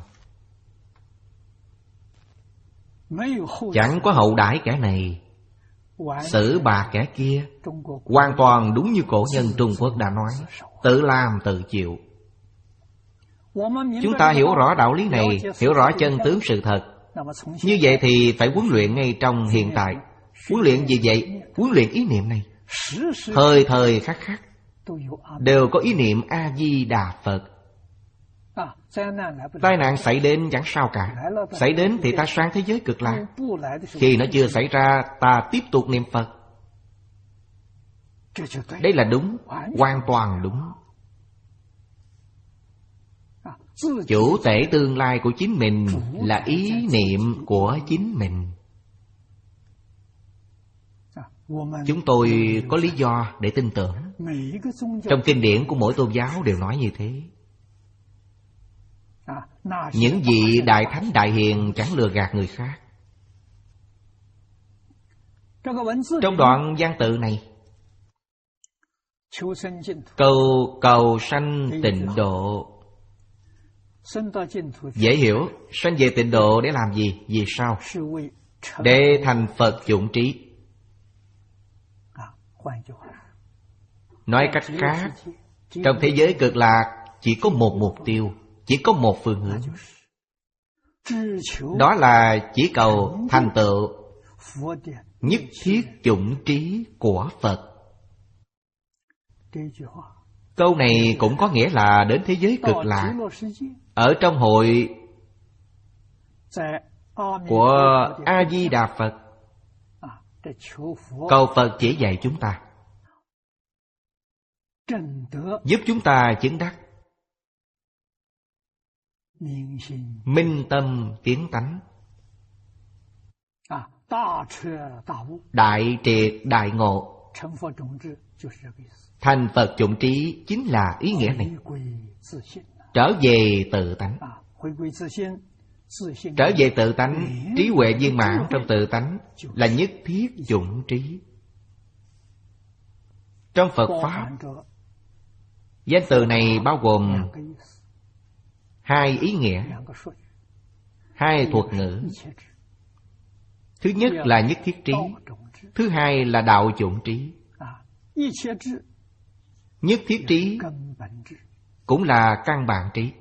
Chẳng có hậu đãi kẻ này, xử bạc kẻ kia. Hoàn toàn đúng như cổ nhân Trung Quốc đã nói, tự làm tự chịu. Chúng ta hiểu rõ đạo lý này, hiểu rõ chân tướng sự thật. Như vậy thì phải huấn luyện ngay trong hiện tại. Huấn luyện gì vậy? Huấn luyện ý niệm này. Thời thời khắc khắc đều có ý niệm A-di-đà Phật. Tai nạn xảy đến chẳng sao cả. Xảy đến thì ta sang thế giới cực lạc. Khi nó chưa xảy ra, ta tiếp tục niệm Phật. Đây là đúng, hoàn toàn đúng. Chủ tể tương lai của chính mình là ý niệm của chính mình. Chúng tôi có lý do để tin tưởng. Trong kinh điển của mỗi tôn giáo đều nói như thế. Những vị đại thánh đại hiền chẳng lừa gạt người khác. Trong đoạn văn tự này, cầu cầu sanh tịnh độ. Dễ hiểu, sanh về tịnh độ để làm gì? Vì sao? Để thành Phật chủng trí. Nói cách khác, trong thế giới cực lạc chỉ có một mục tiêu, chỉ có một phương hướng. Đó là chỉ cầu thành tựu nhất thiết chủng trí của Phật. Câu này cũng có nghĩa là đến thế giới cực lạc. Ở trong hội của A-di-đà Phật, cầu Phật chỉ dạy chúng ta, giúp chúng ta chứng đắc minh tâm kiến tánh, đại triệt đại ngộ. Thành Phật chủng trí chính là ý nghĩa này. Trở về tự tánh. Trở về tự tánh, trí huệ viên mãn trong tự tánh là nhất thiết chủng trí. Trong Phật Pháp, danh từ này bao gồm hai ý nghĩa, hai thuật ngữ. Thứ nhất là nhất thiết trí, thứ hai là đạo chủng trí. Nhất thiết trí cũng là căn bản trí,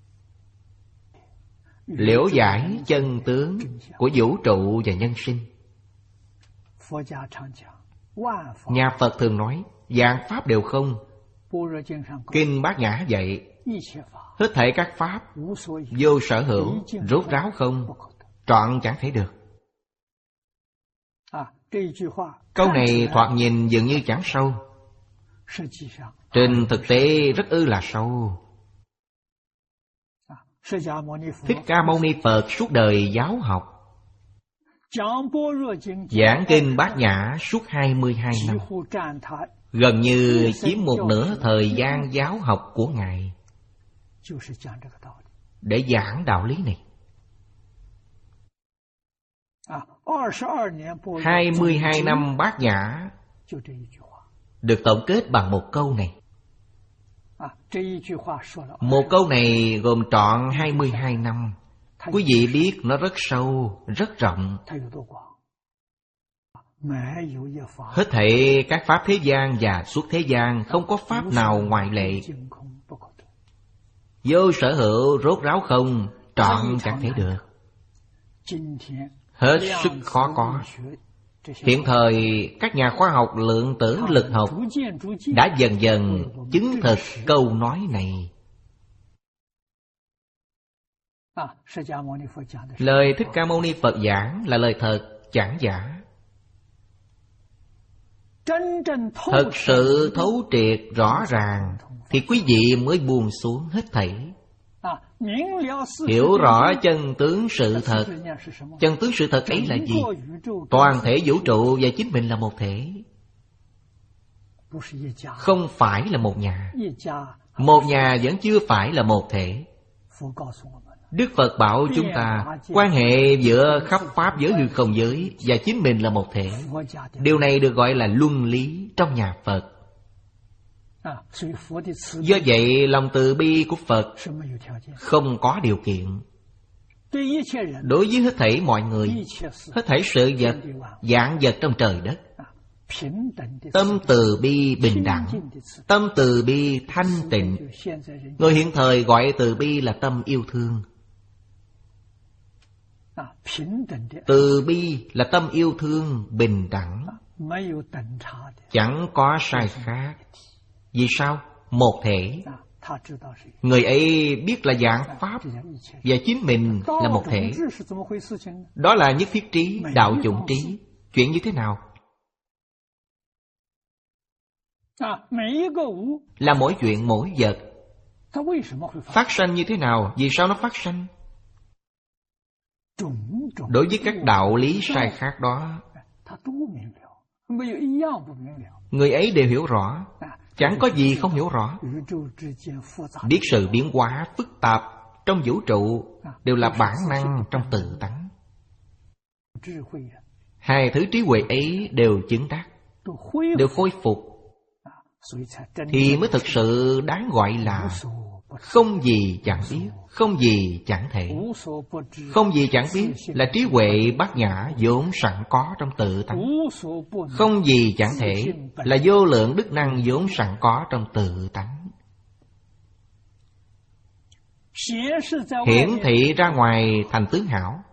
liễu giải chân tướng của vũ trụ và nhân sinh. Nhà Phật thường nói vạn pháp đều không. Kinh Bát Nhã dạy hết thảy các pháp vô sở hữu, rốt ráo không, trọn chẳng thể được. Câu này thoạt nhìn dường như chẳng sâu, trên thực tế rất ư là sâu. Thích Ca Mâu Ni Phật suốt đời giáo học, giảng kinh Bát Nhã suốt hai mươi hai năm, gần như chiếm một nửa thời gian giáo học của Ngài để giảng đạo lý này. Hai mươi hai năm Bát Nhã được tổng kết bằng một câu này. Một câu này gồm trọn hai mươi hai năm. Quý vị biết nó rất sâu, rất rộng. Hết thảy các pháp thế gian và suốt thế gian, không có pháp nào ngoại lệ. Vô sở hữu, rốt ráo không, trọn chẳng thể được. Hết sức khó có. Hiện thời các nhà khoa học lượng tử lực học đã dần dần chứng thực câu nói này. Lời Thích Ca Mâu Ni Phật giảng là lời thật, chẳng giả. Thật sự thấu triệt rõ ràng thì quý vị mới buông xuống hết thảy, hiểu rõ chân tướng sự thật. Chân tướng sự thật ấy là gì? Toàn thể vũ trụ và chính mình là một thể, không phải là một nhà. Một nhà vẫn chưa phải là một thể. Đức Phật bảo chúng ta quan hệ giữa khắp pháp giới hư không giới và chính mình là một thể. Điều này được gọi là luân lý trong nhà Phật. Do vậy lòng từ bi của Phật không có điều kiện. Đối với hết thảy mọi người, hết thảy sự vật, vạn vật trong trời đất, tâm từ bi bình đẳng, tâm từ bi thanh tịnh. Người hiện thời gọi từ bi là tâm yêu thương. Từ bi là tâm yêu thương bình đẳng, chẳng có sai khác. Vì sao? Một thể. Người ấy biết là dạng pháp và chính mình là một thể. Đó là nhất thiết trí, đạo chủng trí. Chuyện như thế nào? Là mỗi chuyện mỗi vật. Phát sanh như thế nào? Vì sao nó phát sanh? Đối với các đạo lý sai khác đó, người ấy đều hiểu rõ. Chẳng có gì không hiểu rõ. Biết sự biến hóa phức tạp trong vũ trụ đều là bản năng trong tự tánh. Hai thứ trí huệ ấy đều chứng đắc, đều khôi phục, thì mới thực sự đáng gọi là không gì chẳng biết, không gì chẳng thể. Không gì chẳng biết là trí huệ bát nhã vốn sẵn có trong tự tánh. Không gì chẳng thể là vô lượng đức năng vốn sẵn có trong tự tánh. Hiển thị ra ngoài thành tướng hảo.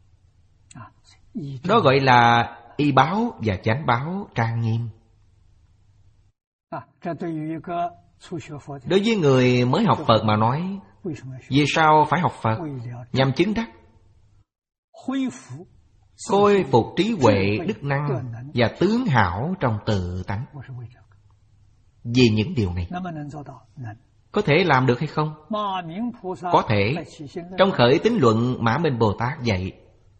Đó gọi là y báo và chánh báo trang nghiêm. Đối với người mới học Phật mà nói, vì sao phải học Phật? Nhằm chứng đắc, khôi phục trí huệ, đức năng và tướng hảo trong tự tánh. Vì những điều này có thể làm được hay không? Có thể. Trong khởi tín luận Mã Minh Bồ Tát dạy,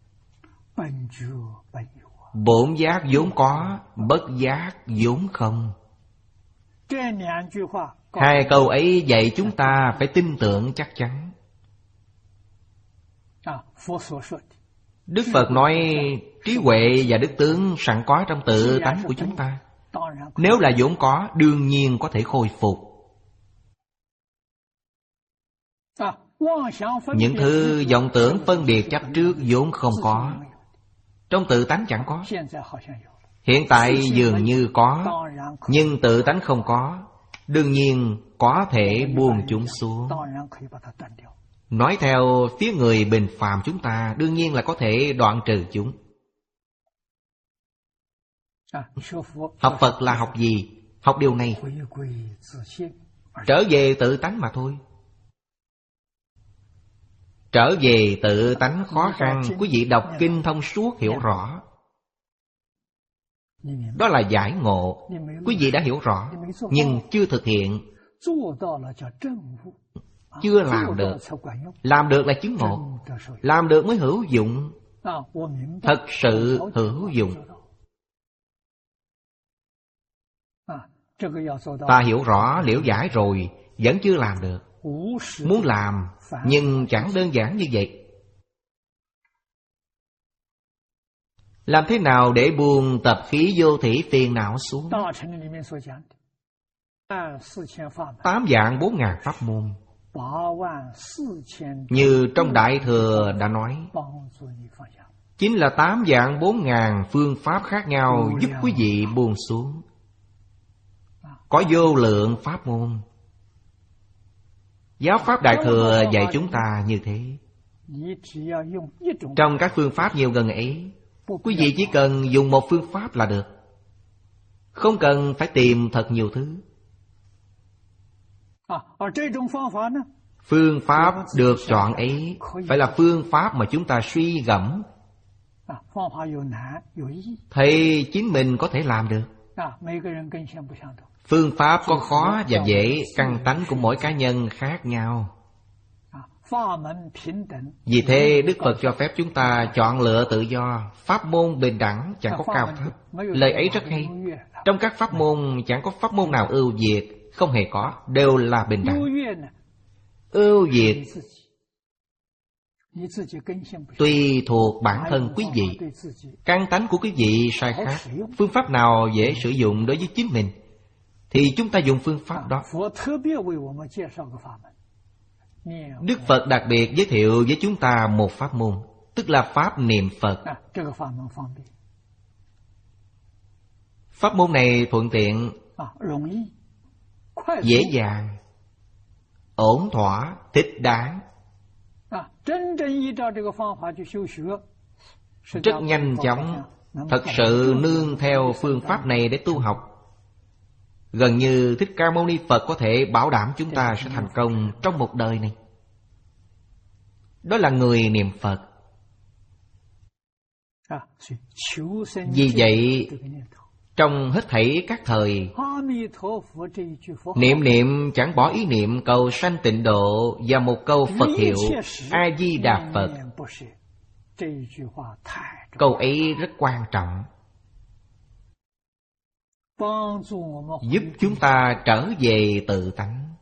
bổn giác vốn có, bất giác vốn không. Hai câu ấy dạy chúng ta phải tin tưởng chắc chắn. Đức Phật nói trí huệ và đức tướng sẵn có trong tự tánh của chúng ta. Nếu là vốn có, đương nhiên có thể khôi phục. Những thứ vọng tưởng phân biệt chấp trước vốn không có, trong tự tánh chẳng có. Hiện tại dường như có, nhưng tự tánh không có, đương nhiên có thể buông chúng xuống. Nói theo phía người bình phàm chúng ta, đương nhiên là có thể đoạn trừ chúng. Học Phật là học gì? Học điều này, trở về tự tánh mà thôi. Trở về tự tánh khó khăn, quý vị đọc kinh thông suốt hiểu rõ. Đó là giải ngộ. Quý vị đã hiểu rõ, nhưng chưa thực hiện, chưa làm được. Làm được là chứng ngộ. Làm được mới hữu dụng. Thật sự hữu dụng. Ta hiểu rõ, liễu giải rồi, vẫn chưa làm được. Muốn làm, nhưng chẳng đơn giản như vậy. Làm thế nào để buông tập khí vô thỉ phiền não xuống? Tám vạn bốn ngàn pháp môn, như trong Đại Thừa đã nói, chính là tám vạn bốn ngàn phương pháp khác nhau giúp quý vị buông xuống. Có vô lượng pháp môn. Giáo pháp Đại Thừa dạy chúng ta như thế. Trong các phương pháp nhiều gần ấy, quý vị chỉ cần dùng một phương pháp là được, không cần phải tìm thật nhiều thứ. Phương pháp được chọn ấy phải là phương pháp mà chúng ta suy gẫm, thấy chính mình có thể làm được. Phương pháp có khó và dễ, căn tánh của mỗi cá nhân khác nhau. Vì thế Đức Phật cho phép chúng ta chọn lựa tự do. Pháp môn bình đẳng, chẳng có cao thấp. Lời ấy rất hay. Trong các pháp môn chẳng có pháp môn nào ưu việt, không hề có, đều là bình đẳng. Ưu việt Tùy thuộc bản thân quý vị, căn tánh của quý vị sai khác. Phương pháp nào dễ sử dụng đối với chính mình thì chúng ta dùng phương pháp đó. Đức Phật đặc biệt giới thiệu với chúng ta một pháp môn, tức là pháp niệm Phật. Pháp môn này thuận tiện, dễ dàng, ổn thỏa, thích đáng, rất nhanh chóng. Thật sự nương theo phương pháp này để tu học, gần như Thích Ca Mâu Ni Phật có thể bảo đảm chúng ta sẽ thành công trong một đời này. Đó là người niệm Phật. Vì vậy, trong hết thảy các thời, niệm niệm chẳng bỏ ý niệm cầu sanh tịnh độ và một câu Phật hiệu A-di-đà Phật. Câu ấy rất quan trọng, giúp chúng ta trở về tự tánh.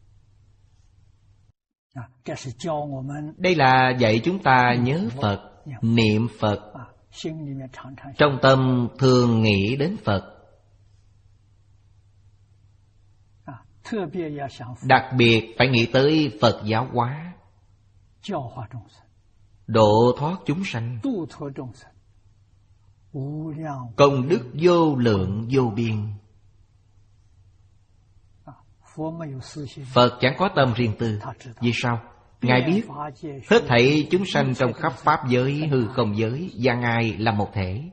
Đây là dạy chúng ta nhớ Phật, niệm Phật, trong tâm thường nghĩ đến Phật. Đặc biệt phải nghĩ tới Phật giáo hóa, độ thoát chúng sanh, công đức vô lượng vô biên. Phật chẳng có tâm riêng tư. Vì sao? Ngài biết hết thảy chúng sanh trong khắp pháp giới, hư không giới, gian ai là một thể.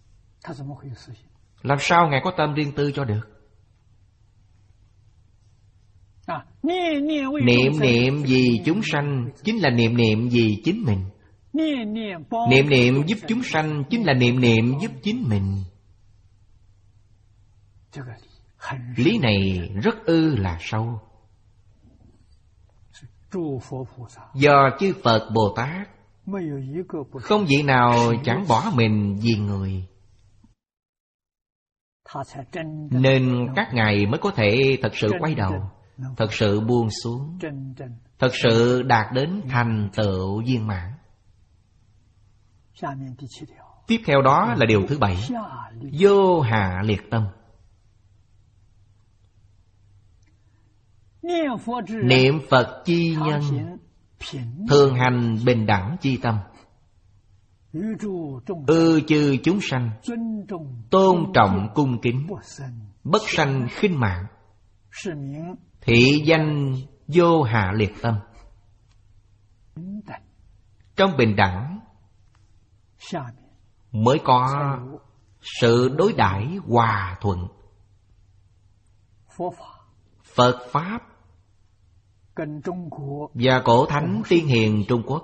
Làm sao Ngài có tâm riêng tư cho được? Niệm niệm vì chúng sanh chính là niệm niệm vì chính mình. Niệm niệm giúp chúng sanh chính là niệm niệm giúp chính mình. Lý này rất ư là sâu. Do chư Phật Bồ Tát không vị nào chẳng bỏ mình vì người, nên các ngài mới có thể thật sự quay đầu, thật sự buông xuống, thật sự đạt đến thành tựu viên mãn. Tiếp theo đó là điều thứ bảy, vô hạ liệt tâm. Niệm Phật chi nhân, thường hành bình đẳng chi tâm, ư chư chúng sanh, tôn trọng cung kính, bất sanh khinh mạng, thị danh vô hạ liệt tâm. Trong bình đẳng mới có sự đối đãi hòa thuận. Phật Pháp và cổ thánh tiên hiền Trung Quốc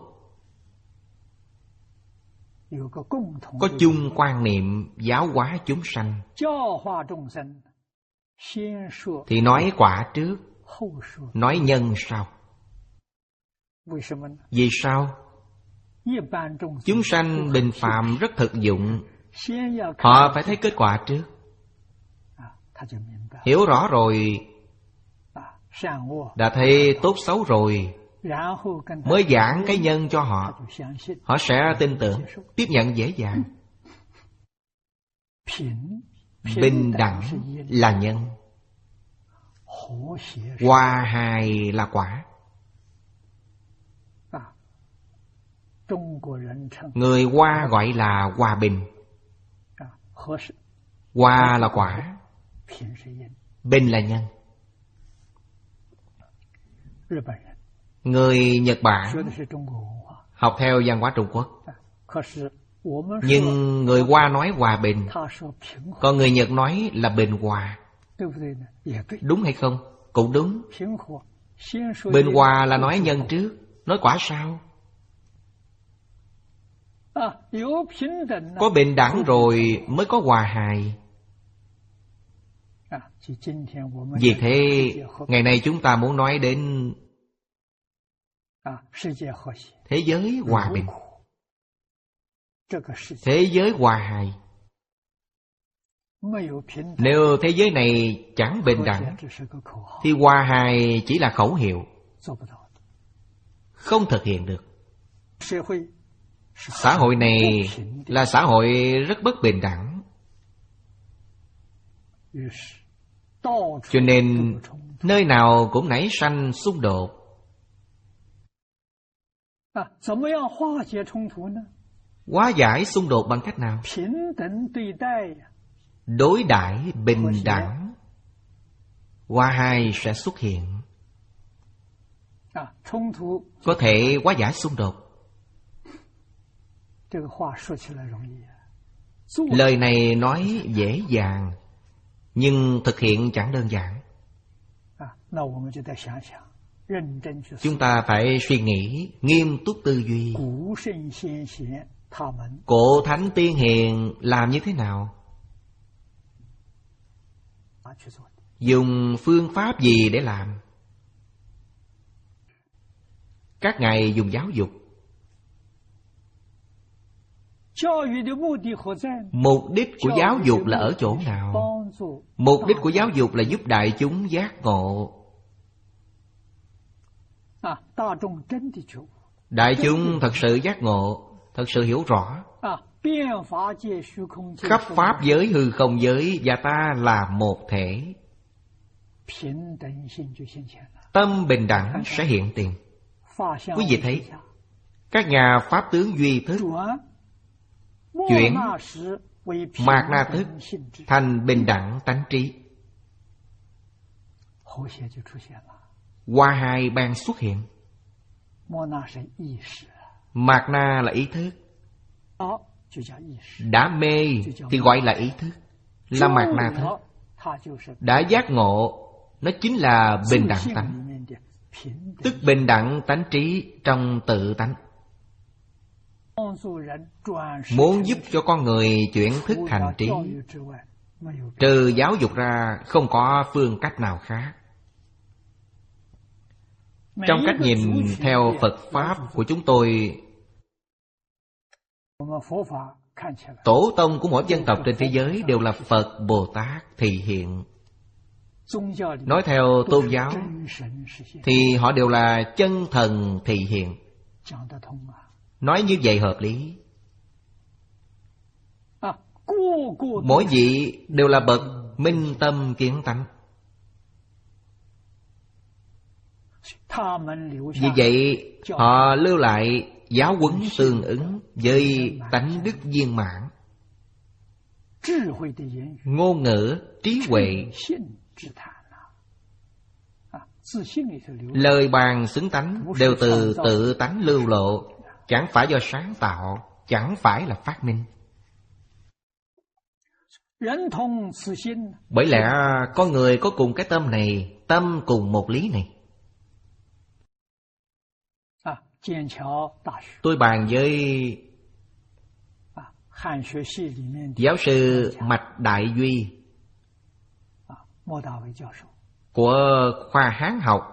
có chung quan niệm giáo hóa chúng sanh, thì nói quả trước, nói nhân sau. Vì sao? Chúng sanh bình phàm rất thực dụng, họ phải thấy kết quả trước. Hiểu rõ rồi, đã thấy tốt xấu rồi, mới giảng cái nhân cho họ, họ sẽ tin tưởng, tiếp nhận dễ dàng. Bình đẳng là nhân, hòa hài là quả. Người Hoa gọi là hòa bình. Hòa là quả, bình là nhân. Người Nhật Bản học theo văn hóa Trung Quốc, nhưng người Hoa nói hòa bình, còn người Nhật nói là bình hòa. Đúng hay không? Cũng đúng. Bình hòa là nói nhân trước, nói quả sau. Có bình đẳng rồi mới có hòa hài. Vì thế, ngày nay chúng ta muốn nói đến thế giới hòa bình, thế giới hòa hài. Nếu thế giới này chẳng bình đẳng, thì hòa hài chỉ là khẩu hiệu, không thực hiện được. Xã hội này là xã hội rất bất bình đẳng. Cho nên nơi nào cũng nảy sanh xung đột. Hóa giải xung đột bằng cách nào? Đối đãi bình đẳng, hòa hai sẽ xuất hiện. Có thể hóa giải xung đột. Lời này nói dễ dàng, nhưng thực hiện chẳng đơn giản. Chúng ta phải suy nghĩ, nghiêm túc tư duy. Cổ thánh tiên hiền làm như thế nào? Dùng phương pháp gì để làm? Các ngài dùng giáo dục. Mục đích của giáo dục là ở chỗ nào? Mục đích của giáo dục là giúp đại chúng giác ngộ. Đại chúng thật sự giác ngộ, thật sự hiểu rõ. Khắp pháp giới hư không giới và ta là một thể. Tâm bình đẳng sẽ hiện tiền. Quý vị thấy, các nhà pháp tướng duy thức chuyển mạt na thức thành bình đẳng tánh trí. Hoa hai ban xuất hiện. Mạt na là ý thức. Đã mê thì gọi là ý thức, là mạt na thức. Đã giác ngộ, nó chính là bình đẳng tánh, tức bình đẳng tánh trí trong tự tánh. Muốn giúp cho con người chuyển thức thành trí, trừ giáo dục ra không có phương cách nào khác. Trong cách nhìn theo Phật Pháp của chúng tôi, tổ tông của mỗi dân tộc trên thế giới đều là Phật Bồ Tát thị hiện. Nói theo tôn giáo thì họ đều là chân thần thị hiện. Nói như vậy hợp lý. Mỗi vị đều là bậc minh tâm kiến tánh. Vì vậy họ lưu lại giáo huấn tương ứng với tánh đức viên mãn. Ngôn ngữ, trí huệ, lời bàn xứng tánh đều từ tự tánh lưu lộ, chẳng phải do sáng tạo, chẳng phải là phát minh. Bởi lẽ con người có cùng cái tâm này, tâm cùng một lý này. Tôi bàn với giáo sư Mạch Đại Duy của khoa Hán học,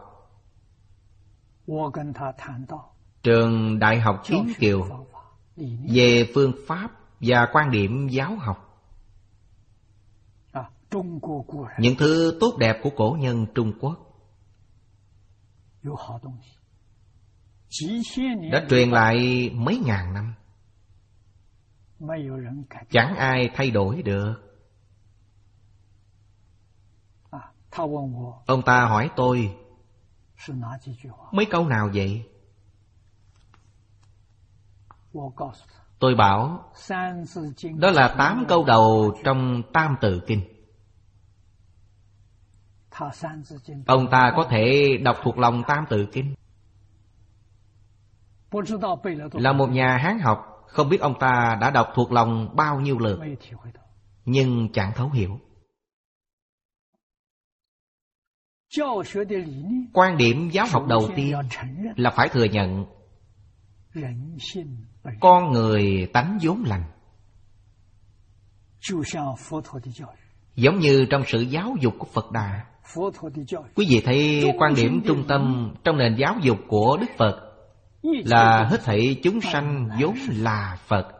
trường Đại học Kiến Kiều, về phương pháp và quan điểm giáo học. Những thứ tốt đẹp của cổ nhân Trung Quốc đã truyền lại mấy ngàn năm, chẳng ai thay đổi được. Ông ta hỏi tôi, mấy câu nào vậy? Tôi bảo, đó là tám câu đầu trong Tam Tự Kinh. Ông ta có thể đọc thuộc lòng Tam Tự Kinh. Là một nhà Hán học, không biết ông ta đã đọc thuộc lòng bao nhiêu lượt, nhưng chẳng thấu hiểu. Quan điểm giáo học đầu tiên là phải thừa nhận con người tánh vốn lành. Giống như trong sự giáo dục của Phật Đà, quý vị thấy quan điểm trung tâm trong nền giáo dục của Đức Phật là hết thảy chúng sanh vốn là Phật.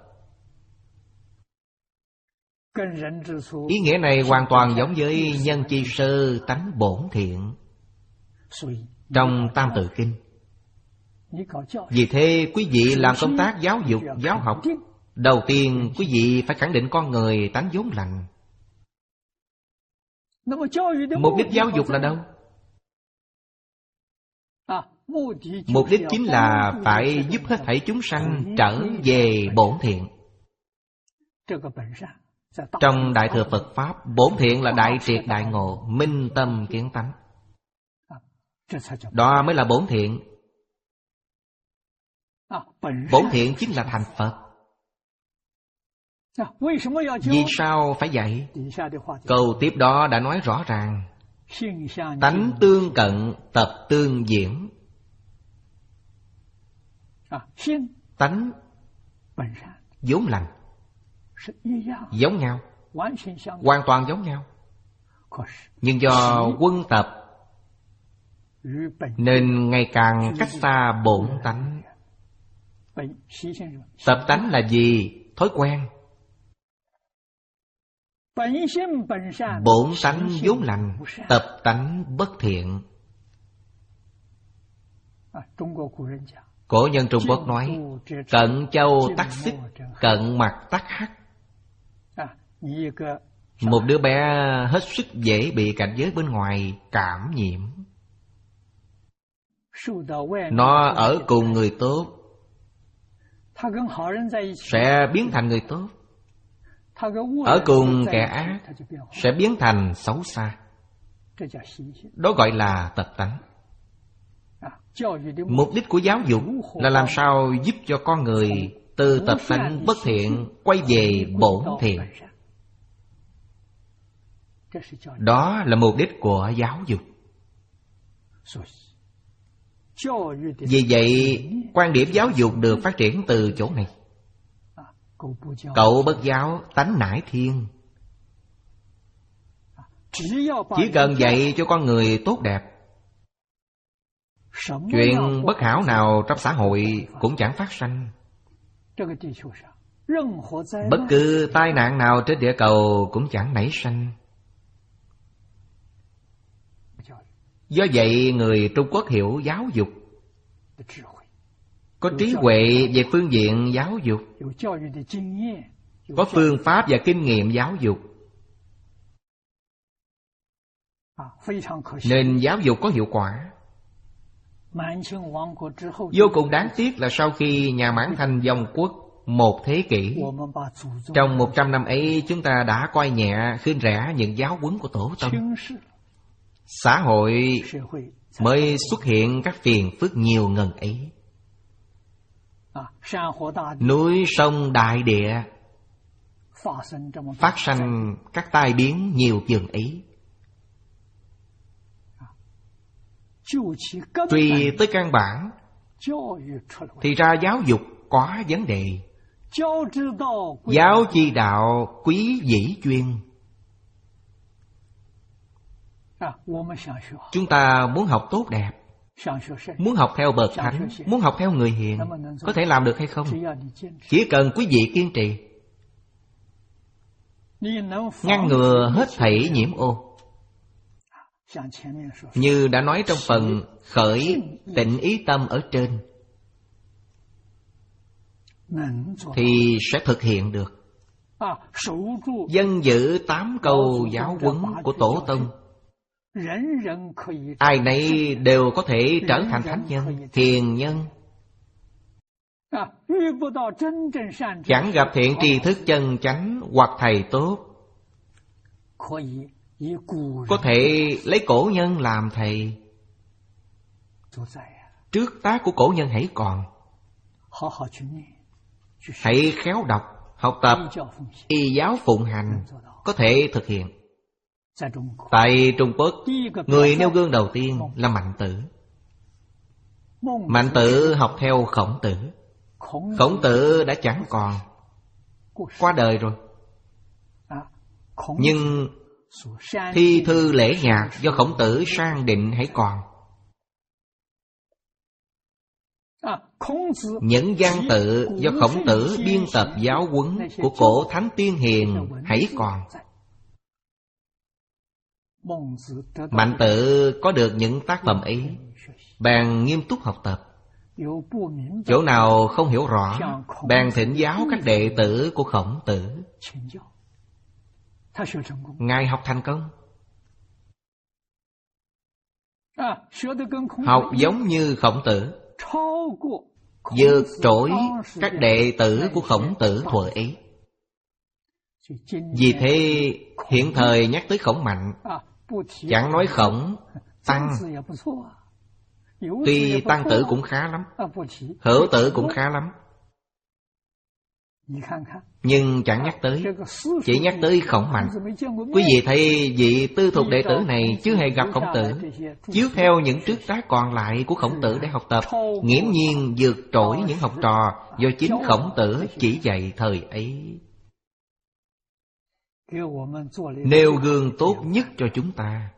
Ý nghĩa này hoàn toàn giống với nhân chi sơ tánh bổn thiện trong Tam Tự Kinh. Vì thế quý vị làm công tác giáo dục, giáo học, đầu tiên quý vị phải khẳng định con người tánh vốn lành. Mục đích giáo dục là đâu? Mục đích chính là phải giúp hết thảy chúng sanh trở về bổn thiện. Trong Đại Thừa Phật Pháp, bổn thiện là đại triệt đại ngộ, minh tâm kiến tánh. Đó mới là bổn thiện. Bổn thiện chính là thành Phật. Vì sao phải dạy? Câu tiếp đó đã nói rõ ràng: tánh tương cận, tập tương diễn. Tánh vốn lành, giống nhau, hoàn toàn giống nhau. Nhưng do quân tập nên ngày càng cách xa bổn tánh. Tập tánh là gì? Thói quen. Bổn tánh vốn lành, tập tánh bất thiện. Cổ nhân Trung Quốc nói: cận châu tắc xích, cận mặt tắc hắc. Một đứa bé hết sức dễ bị cảnh giới bên ngoài cảm nhiễm. Nó ở cùng người tốt sẽ biến thành người tốt, ở cùng kẻ ác sẽ biến thành xấu xa. Đó gọi là tập tánh. Mục đích của giáo dục là làm sao giúp cho con người từ tập tánh bất thiện quay về bổn thiện. Đó là mục đích của giáo dục. Vì vậy, quan điểm giáo dục được phát triển từ chỗ này. Cậu bất giáo, tánh nải thiên. Chỉ cần dạy cho con người tốt đẹp, chuyện bất hảo nào trong xã hội cũng chẳng phát sanh. Bất cứ tai nạn nào trên địa cầu cũng chẳng nảy sanh. Do vậy, người Trung Quốc hiểu giáo dục, có trí huệ về phương diện giáo dục, có phương pháp và kinh nghiệm giáo dục, nên giáo dục có hiệu quả. Vô cùng đáng tiếc là sau khi nhà Mãn Thanh vong quốc một thế kỷ, trong một trăm năm ấy chúng ta đã coi nhẹ, khinh rẻ những giáo huấn của tổ tông. Xã hội mới xuất hiện các phiền phức nhiều ngần ấy. Núi sông đại địa phát sanh các tai biến nhiều dần ấy. Truy tới căn bản thì ra giáo dục có vấn đề. Giáo chi đạo quý dĩ chuyên. Chúng ta muốn học tốt đẹp, muốn học theo bậc thánh, muốn học theo người hiền, có thể làm được hay không? Chỉ cần quý vị kiên trì, ngăn ngừa hết thảy nhiễm ô. Như đã nói trong phần khởi tịnh ý tâm ở trên, thì sẽ thực hiện được. Dân giữ tám câu giáo huấn của tổ tông, ai nấy đều có thể trở thành thánh nhân, hiền nhân. Chẳng gặp thiện tri thức chân chánh hoặc thầy tốt, có thể lấy cổ nhân làm thầy. Trước tác của cổ nhân hãy còn. Hãy khéo đọc, học tập, y giáo phụng hành, có thể thực hiện. Tại Trung Quốc, người nêu gương đầu tiên là Mạnh Tử. Mạnh Tử học theo Khổng Tử. Khổng Tử đã chẳng còn, qua đời rồi. Nhưng thi thư lễ nhạc do Khổng Tử sang định hãy còn. Những văn tự do Khổng Tử biên tập giáo huấn của cổ thánh tiên hiền hãy còn. Mạnh Tử có được những tác phẩm ấy, bèn nghiêm túc học tập, Chỗ nào không hiểu rõ, bèn thỉnh giáo các đệ tử của Khổng Tử. Ngài học thành công. Học giống như Khổng Tử, vượt trội các đệ tử của Khổng Tử thuở ấy. Vì thế hiện thời nhắc tới Khổng Mạnh, chẳng nói Khổng, Tăng. Tuy Tăng tử cũng khá lắm, Hữu tử cũng khá lắm, nhưng chẳng nhắc tới, chỉ nhắc tới Khổng Mạnh. Quý vị thấy vị tư thục đệ tử này chưa hề gặp Khổng Tử, chiếu theo những trước tác còn lại của Khổng Tử để học tập, nghiễm nhiên vượt trội những học trò do chính Khổng Tử chỉ dạy thời ấy, nêu gương tốt nhất cho chúng ta.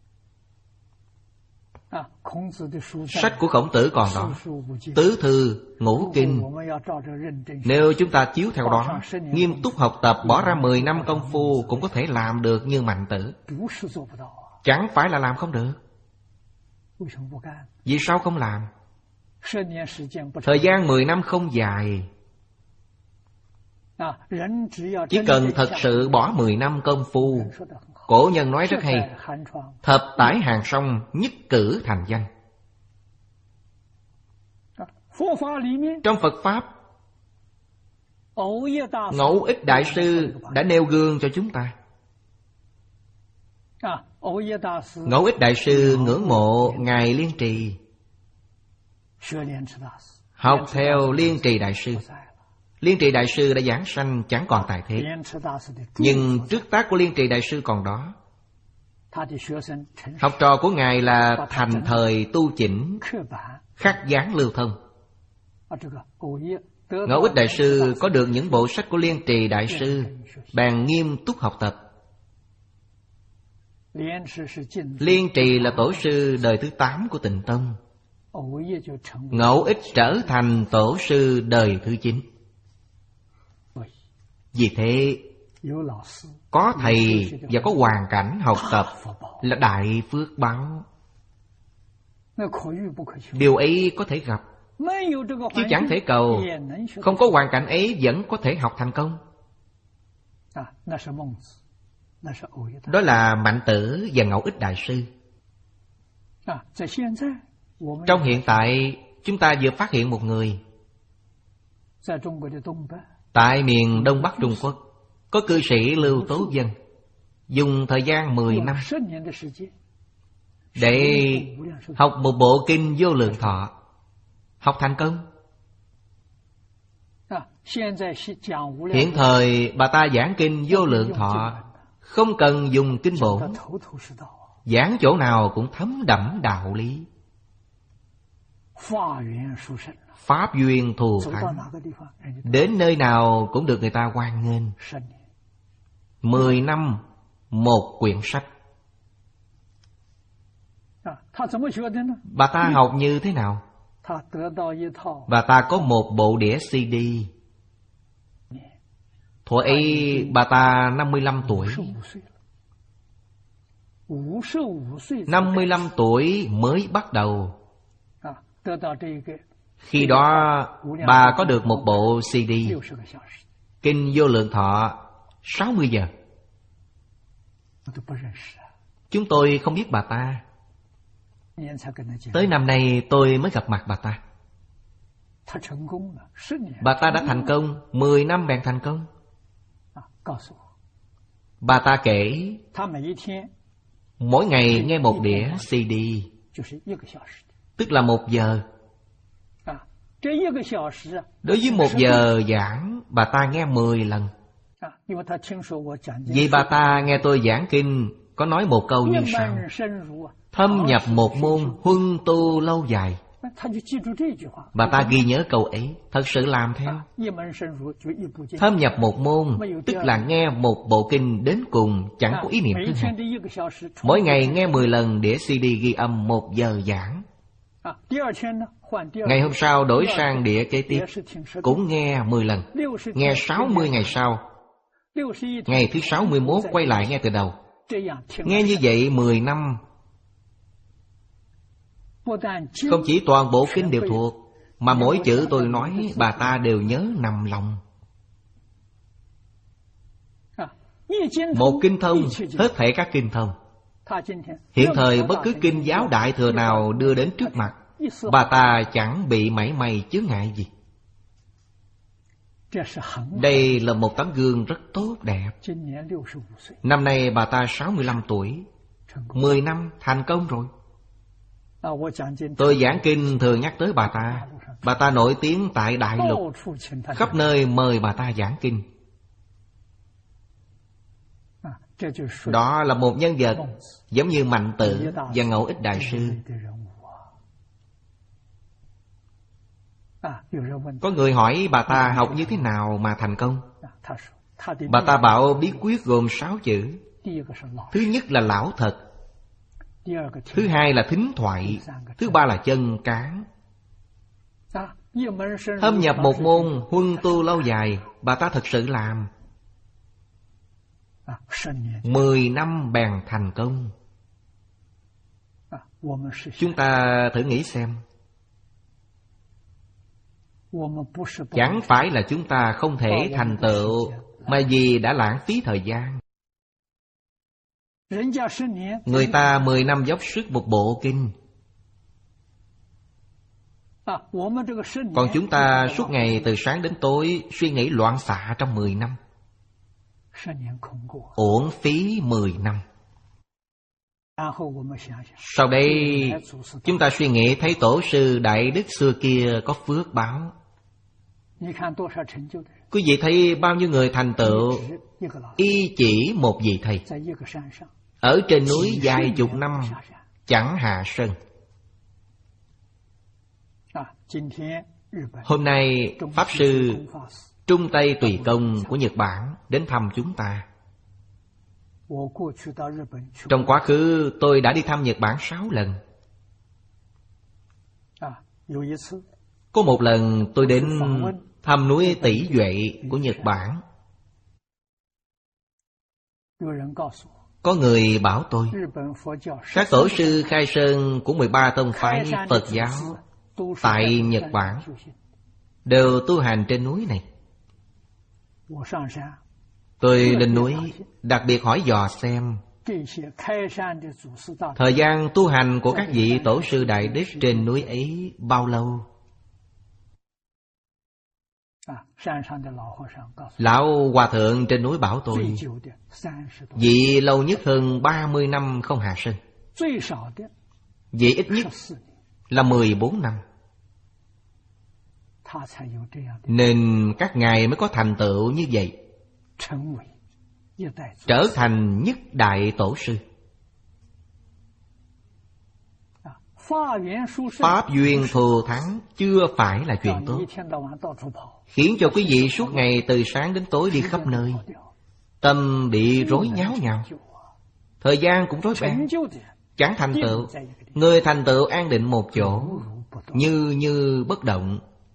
Sách của Khổng Tử còn đó, tứ thư, ngũ kinh. Nếu chúng ta chiếu theo đó, nghiêm túc học tập, bỏ ra mười năm công phu cũng có thể làm được như Mạnh Tử. Chẳng phải là làm không được. Vì sao không làm? Thời gian mười năm không dài. Chỉ cần thật sự bỏ mười năm công phu, cổ nhân nói rất hay, thập tải hàng song, nhất cử thành danh. Trong Phật Pháp, Ngẫu Ích Đại Sư đã nêu gương cho chúng ta. Ngẫu Ích Đại Sư ngưỡng mộ Ngài Liên Trì, học theo Liên Trì Đại Sư. Liên Trì Đại Sư đã giảng sanh, chẳng còn tại thế, nhưng trước tác của Liên Trì Đại Sư còn đó. Học trò của Ngài là thành thời tu chỉnh, khắc dán lưu thông. Ngẫu Ích Đại Sư có được những bộ sách của Liên Trì Đại Sư, bèn nghiêm túc học tập. Liên Trì là tổ sư đời thứ tám của Tịnh Tông, Ngẫu Ích trở thành tổ sư đời thứ chín. Vì thế, có thầy và có hoàn cảnh học tập là đại phước báo. Điều ấy có thể gặp, chứ chẳng thể cầu. Không có hoàn cảnh ấy vẫn có thể học thành công. Đó là Mạnh Tử và Ngẫu Ích Đại Sư. Trong hiện tại, chúng ta vừa phát hiện một người. Tại miền Đông Bắc Trung Quốc, có cư sĩ Lưu Tố Vân dùng thời gian mười năm để học một bộ kinh Vô Lượng Thọ. Học thành công. Hiện thời bà ta giảng kinh Vô Lượng Thọ không cần dùng kinh bổn, giảng chỗ nào cũng thấm đẫm đạo lý, pháp duyên thù thắng, đến nơi nào cũng được người ta hoan nghênh. Mười năm một quyển sách. Bà ta học như thế nào? Bà ta có một bộ đĩa xê đê. Thuở ấy bà ta năm mươi lăm tuổi. Năm mươi lăm tuổi mới bắt đầu. Khi đó bà có được một bộ xê đê kinh Vô Lượng Thọ sáu mươi giờ. Chúng tôi không biết bà ta. Tới năm nay tôi mới gặp mặt bà ta. Bà ta đã thành công, mười năm bèn thành công. Bà ta kể mỗi ngày nghe một đĩa xê đê, tức là một giờ. Đối với một giờ giảng, bà ta nghe mười lần. Vì bà ta nghe tôi giảng kinh, có nói một câu như sau: thâm nhập một môn, huân tu lâu dài. Bà ta ghi nhớ câu ấy, thật sự làm theo. Thâm nhập một môn, tức là nghe một bộ kinh đến cùng, chẳng có ý niệm thứ hai. Mỗi ngày nghe mười lần đĩa xê đê ghi âm một giờ giảng. Ngày hôm sau đổi sang đĩa kế tiếp, cũng nghe mười lần. Nghe sáu mươi ngày sau, ngày thứ sáu mươi mốt quay lại nghe từ đầu. Nghe như vậy mười năm. Không chỉ toàn bộ kinh đều thuộc, Mà mỗi chữ tôi nói bà ta đều nhớ nằm lòng. Một kinh thông, hết thảy các kinh thông. Hiện thời bất cứ kinh giáo đại thừa nào đưa đến trước mặt, bà ta chẳng bị mảy may chướng ngại gì. Đây là một tấm gương rất tốt đẹp. Năm nay bà ta sáu mươi lăm tuổi, mười năm thành công rồi. Tôi giảng kinh thường nhắc tới bà ta. Bà ta nổi tiếng tại đại lục, khắp nơi mời bà ta giảng kinh. Đó là một nhân vật giống như Mạnh Tử và Ngẫu Ích Đại Sư. Có người hỏi bà ta học như thế nào mà thành công. Bà ta bảo bí quyết gồm sáu chữ. Thứ nhất là lão thật, thứ hai là thính thoại, thứ ba là chân cán. Thâm nhập một môn, huân tu lâu dài, bà ta thật sự làm. Mười năm bèn thành công. Chúng ta thử nghĩ xem. Chẳng phải là chúng ta không thể thành tựu, mà vì đã lãng phí thời gian. Người ta mười năm dốc sức một bộ kinh, còn chúng ta suốt ngày từ sáng đến tối suy nghĩ loạn xạ trong mười năm. Uổng phí mười năm. Sau đây chúng ta suy nghĩ thấy tổ sư Đại Đức xưa kia có phước báo. Quý vị thấy bao nhiêu người thành tựu y chỉ một vị thầy, ở trên núi vài chục năm chẳng hạ sơn. Hôm nay Pháp Sư Trung Tây Tùy Công của Nhật Bản đến thăm chúng ta. Trong quá khứ tôi đã đi thăm Nhật Bản sáu lần. Có một lần tôi đến thăm núi Tỷ Duệ của Nhật Bản. Có người bảo tôi, các tổ sư khai sơn của mười ba tông phái Phật giáo tại Nhật Bản đều tu hành trên núi này. Tôi lên núi đặc biệt hỏi dò xem thời gian tu hành của các vị tổ sư Đại Đức trên núi ấy bao lâu. Lão Hòa Thượng trên núi bảo tôi, vị lâu nhất hơn ba mươi năm không hạ sơn, vị ít nhất là mười bốn năm. Nên các ngài mới có thành tựu như vậy, trở thành nhất đại tổ sư. Pháp duyên thù thắng chưa phải là chuyện tốt, khiến cho quý vị suốt ngày từ sáng đến tối đi khắp nơi, tâm bị rối nháo nhào, thời gian cũng rối beng, chẳng thành tựu. Người thành tựu an định một chỗ, như như bất động.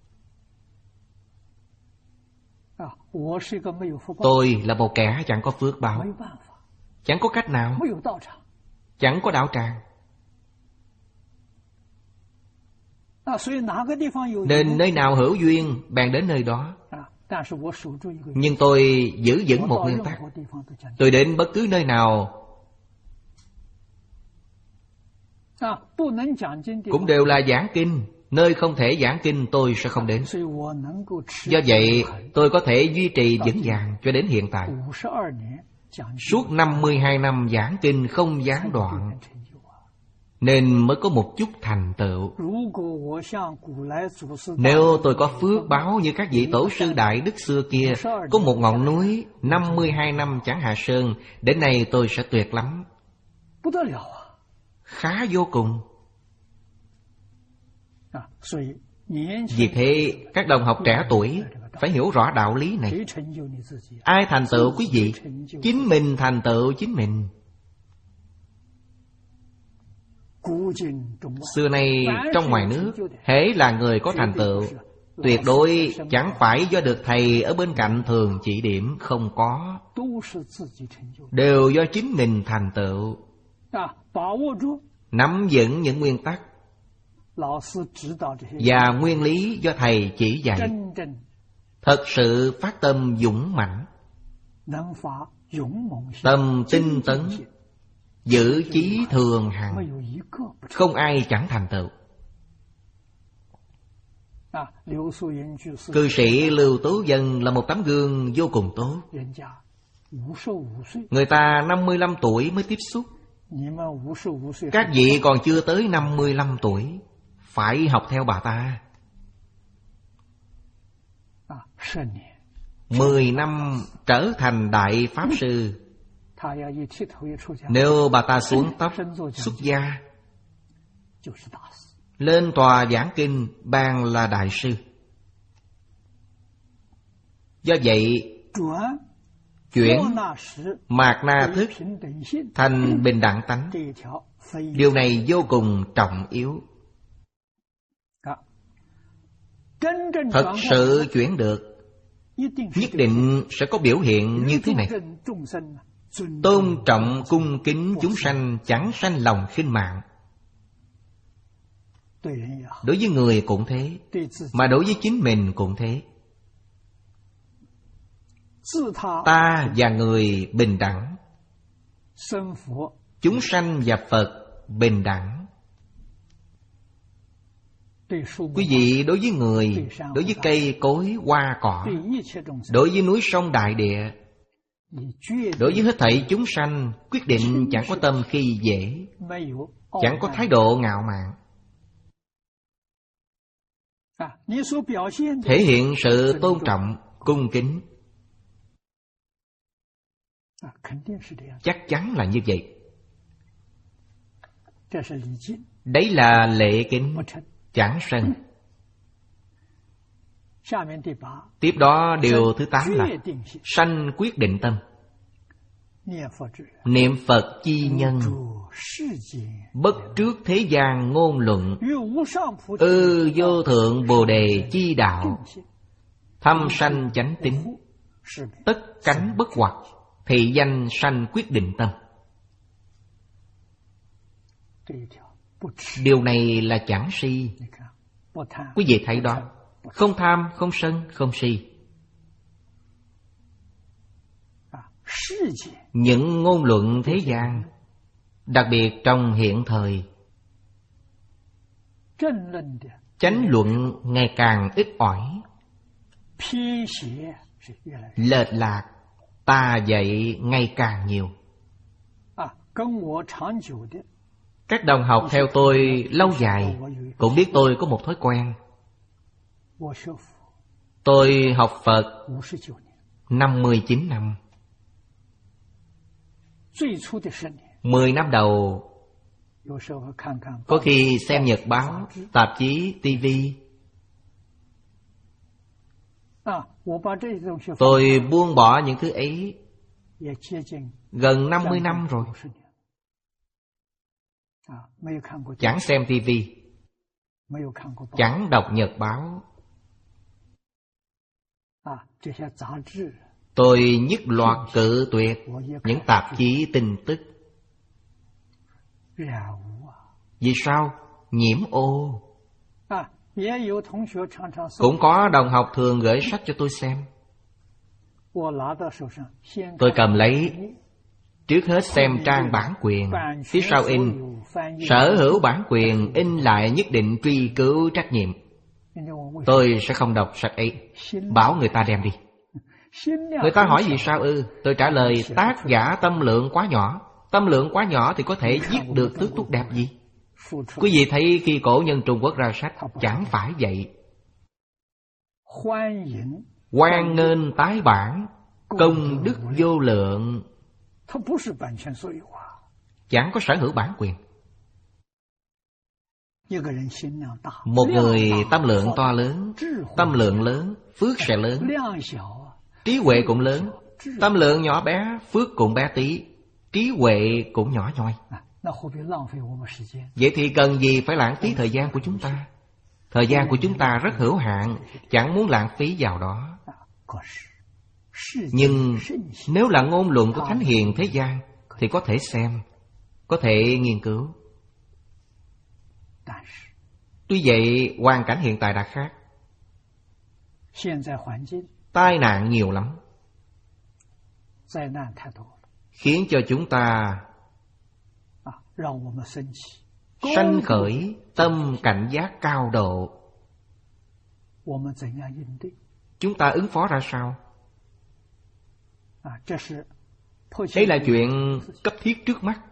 Tôi là một kẻ chẳng có phước báo, chẳng có cách nào, chẳng có đạo tràng. Nên nơi nào hữu duyên bèn đến nơi đó. Nhưng tôi giữ vững một nguyên tắc, tôi đến bất cứ nơi nào cũng đều là giảng kinh. Nơi không thể giảng kinh tôi sẽ không đến. Do vậy tôi có thể duy trì vững vàng cho đến hiện tại. Suốt năm mươi hai năm giảng kinh không gián đoạn, nên mới có một chút thành tựu. Nếu tôi có phước báo như các vị tổ sư Đại Đức xưa kia, có một ngọn núi năm mươi hai năm chẳng hạ sơn, đến nay tôi sẽ tuyệt lắm, khá vô cùng. Vì thế các đồng học trẻ tuổi phải hiểu rõ đạo lý này. Ai thành tựu quý vị? Chính mình thành tựu chính mình. Xưa nay trong ngoài nước, hễ là người có thành tựu, tuyệt đối chẳng phải do được thầy ở bên cạnh thường chỉ điểm, không có, đều do chính mình thành tựu. Nắm vững những nguyên tắc, và nguyên lý do thầy chỉ dạy, thật sự phát tâm dũng mãnh, tâm tinh tấn, giữ chí thường hằng, không ai chẳng thành tựu. Cư sĩ Lưu Tú Vân là một tấm gương vô cùng tốt. Người ta năm mươi lăm tuổi mới tiếp xúc, các vị còn chưa tới năm mươi lăm tuổi, phải học theo bà ta. Mười năm trở thành đại pháp sư. Nếu bà ta xuống tóc xuất gia, lên tòa giảng kinh, ban là đại sư. Do vậy, chuyển mạt na thức thành bình đẳng tánh, điều này vô cùng trọng yếu. Thật sự chuyển được, nhất định sẽ có biểu hiện như thế này: tôn trọng cung kính chúng sanh, chẳng sanh lòng khinh mạng. Đối với người cũng thế, mà đối với chính mình cũng thế. Ta và người bình đẳng, chúng sanh và Phật bình đẳng. Quý vị đối với người, đối với cây cối hoa cỏ, đối với núi sông đại địa, đối với hết thảy chúng sanh, quyết định chẳng có tâm khi dễ, chẳng có thái độ ngạo mạn, thể hiện sự tôn trọng, cung kính. Chắc chắn là như vậy. Đấy là lễ kính, chẳng sân. Tiếp đó điều thứ tám là sanh quyết định tâm. Niệm Phật chi nhân, bất trước thế gian ngôn luận, ư vô thượng Bồ Đề chi đạo, thâm sanh chánh tín, tất cánh bất hoặc, thị danh sanh quyết định tâm. Điều này là chẳng si. Quý vị thấy đó, không tham, không sân, không si. Những ngôn luận thế gian, đặc biệt trong hiện thời, chánh luận ngày càng ít ỏi, lệch lạc, tà dạy ngày càng nhiều. Các đồng học theo tôi lâu dài cũng biết tôi có một thói quen. Tôi học Phật năm mươi chín năm. Mười năm đầu, có khi xem nhật báo, tạp chí, tivi. Tôi buông bỏ những thứ ấy gần năm mươi năm rồi. Chẳng xem tivi, chẳng đọc nhật báo. Tôi nhất loạt cự tuyệt những tạp chí tin tức. Vì sao? Nhiễm ô. Cũng có đồng học thường gửi sách cho tôi xem. Tôi cầm lấy, trước hết xem trang bản quyền, phía sau in. Sở hữu bản quyền in lại nhất định truy cứu trách nhiệm. Tôi sẽ không đọc sách ấy, bảo người ta đem đi. Người ta hỏi vì sao ư? Tôi trả lời tác giả tâm lượng quá nhỏ. Tâm lượng quá nhỏ thì có thể viết được thứ tốt đẹp gì? Quý vị thấy khi cổ nhân Trung Quốc ra sách, chẳng phải vậy. Hoan nghênh tái bản, công đức vô lượng. Chẳng có sở hữu bản quyền. Một người tâm lượng to lớn, tâm lượng lớn, phước sẽ lớn. Trí huệ cũng lớn. Tâm lượng nhỏ bé, phước cũng bé tí, trí huệ cũng nhỏ nhoi. Vậy thì cần gì phải lãng phí thời gian của chúng ta? Thời gian của chúng ta rất hữu hạn, chẳng muốn lãng phí vào đó. Nhưng nếu là ngôn luận của thánh hiền thế gian thì có thể xem, có thể nghiên cứu. Tuy vậy hoàn cảnh hiện tại đã khác. Tai nạn nhiều lắm, khiến cho chúng ta sanh khởi tâm cảnh giác cao độ. Chúng ta ứng phó ra sao? Đây là chuyện cấp thiết trước mắt.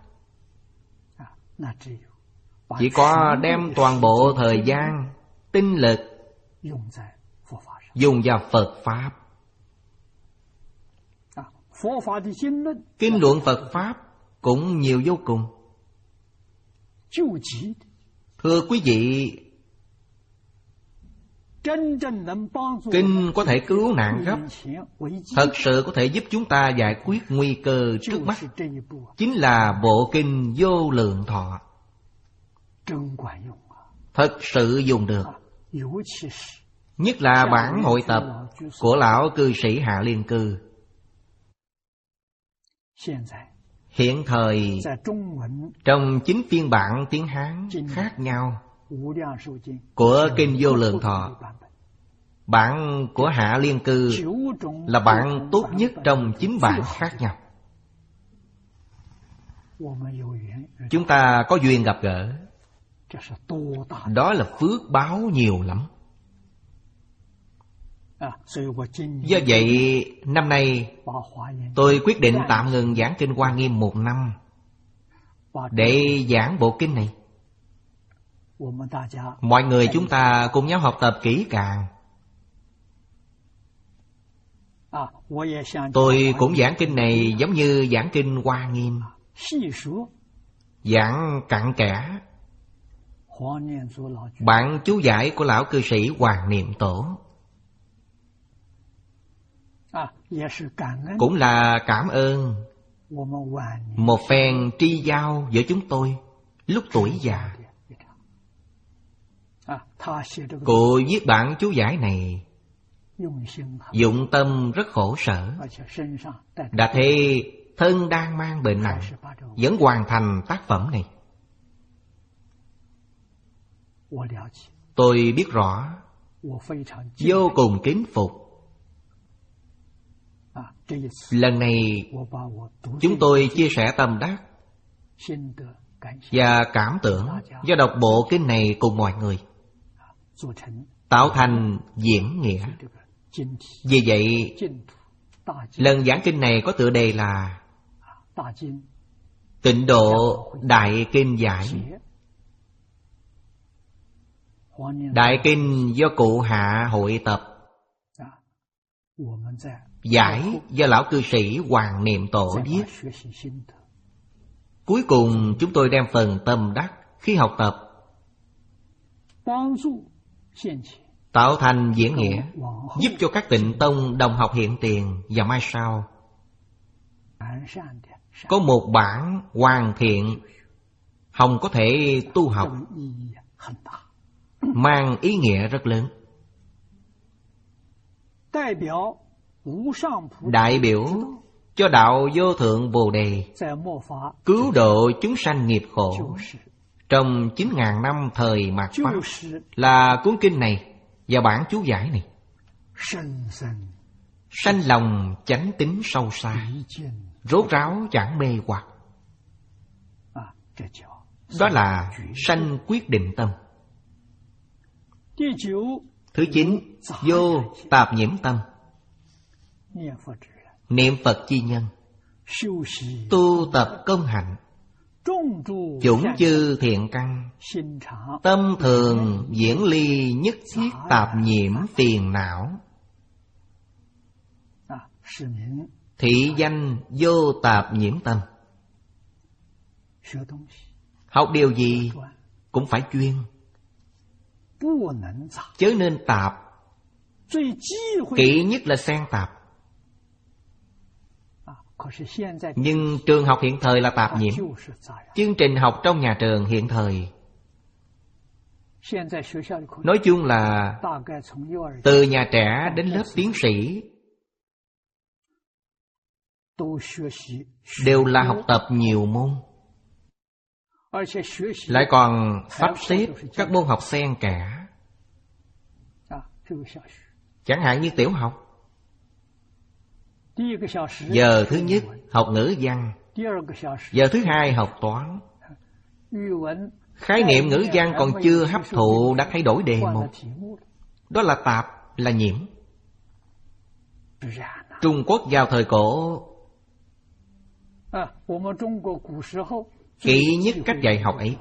Chỉ có đem toàn bộ thời gian, tinh lực dùng vào Phật Pháp. Kinh luận Phật Pháp cũng nhiều vô cùng. Thưa quý vị, kinh có thể cứu nạn gấp, thật sự có thể giúp chúng ta giải quyết nguy cơ trước mắt, chính là bộ kinh Vô Lượng Thọ. Thật sự dùng được. Nhất là bản hội tập của lão cư sĩ Hạ Liên Cư. Hiện thời trong chín phiên bản tiếng Hán khác nhau của kinh Vô Lượng Thọ, bản của Hạ Liên Cư là bản tốt nhất trong chín bản khác nhau. Chúng ta có duyên gặp gỡ, đó là phước báo nhiều lắm. Do vậy năm nay tôi quyết định tạm ngừng giảng kinh Hoa Nghiêm một năm để giảng bộ kinh này. Mọi người chúng ta cùng nhau học tập kỹ càng. Tôi cũng giảng kinh này giống như giảng kinh Hoa Nghiêm, giảng cặn kẽ. Bản chú giải của lão cư sĩ Hoàng Niệm Tổ cũng là cảm ơn một phen tri giao giữa chúng tôi lúc tuổi già. Cụ viết bản chú giải này dụng tâm rất khổ sở, đã thế thân đang mang bệnh nặng, vẫn hoàn thành tác phẩm này. Tôi biết rõ, vô cùng kính phục. Lần này chúng tôi chia sẻ tâm đắc và cảm tưởng do đọc bộ kinh này cùng mọi người, tạo thành diễn nghĩa. Vì vậy, lần giảng kinh này có tựa đề là Tịnh Độ Đại Kinh Giải. Đại kinh do cụ Hạ hội tập, giải do lão cư sĩ Hoàng Niệm Tổ viết. Cuối cùng chúng tôi đem phần tâm đắc khi học tập tạo thành diễn nghĩa, giúp cho các tịnh tông đồng học hiện tiền và mai sau có một bản hoàn thiện, hồng có thể tu học, mang ý nghĩa rất lớn. Đại biểu cho đạo vô thượng Bồ Đề, cứu độ chúng sanh nghiệp khổ trong chín ngàn năm thời mạt Pháp, là cuốn kinh này và bản chú giải này. Sanh lòng chánh tín sâu xa, rốt ráo chẳng mê hoặc. Đó là sanh quyết định tâm. Thứ chín, vô tạp nhiễm tâm. Niệm Phật chi nhân, tu tập công hạnh, chủng chư thiện căn, tâm thường diễn ly nhất thiết tạp nhiễm phiền não. Thị danh vô tạp nhiễm tâm. Học điều gì cũng phải chuyên, chớ nên tạp. Kỵ nhất là xen tạp. Nhưng trường học hiện thời là tạp nhiễm. Chương trình học trong nhà trường hiện thời nói chung là từ nhà trẻ đến lớp tiến sĩ đều là học tập nhiều môn, lại còn sắp xếp các môn học xen kẽ. Chẳng hạn như tiểu học, giờ thứ nhất học ngữ văn, giờ thứ hai học toán. Khái niệm ngữ văn còn chưa hấp thụ đã thay đổi đề mục. Đó là tạp, là nhiễm. Trung Quốc vào thời cổ, kỹ nhất cách dạy học ấy.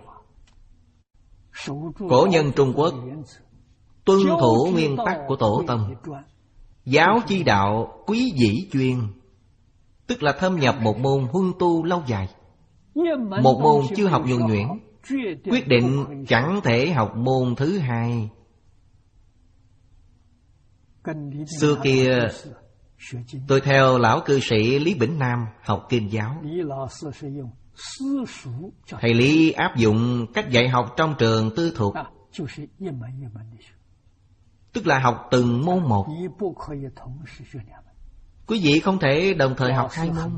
Cổ nhân Trung Quốc tuân thủ nguyên tắc của Tổ Tông. Giáo chi đạo quý dĩ chuyên, tức là thâm nhập một môn huân tu lâu dài. Một môn chưa học nhuần nhuyễn, quyết định chẳng thể học môn thứ hai. Xưa kia tôi theo lão cư sĩ Lý Bỉnh Nam học kinh giáo. Thầy Lý áp dụng cách dạy học trong trường tư thục, tức là học từng môn một. Quý vị không thể đồng thời học hai môn.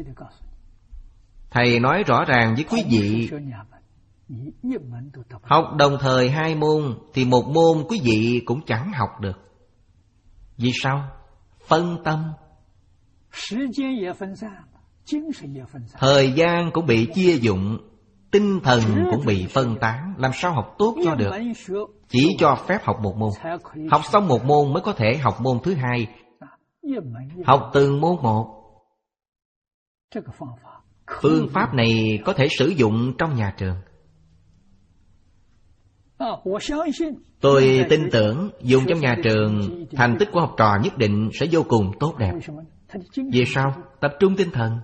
Thầy nói rõ ràng với quý vị, học đồng thời hai môn thì một môn quý vị cũng chẳng học được. Vì sao? Phân tâm. Thời gian cũng bị chia dụng, tinh thần cũng bị phân tán. Làm sao học tốt cho được? Chỉ cho phép học một môn. Học xong một môn mới có thể học môn thứ hai. Học từng môn một. Phương pháp này có thể sử dụng trong nhà trường. Tôi tin tưởng dùng trong nhà trường, thành tích của học trò nhất định sẽ vô cùng tốt đẹp. Vì sao? Tập trung tinh thần.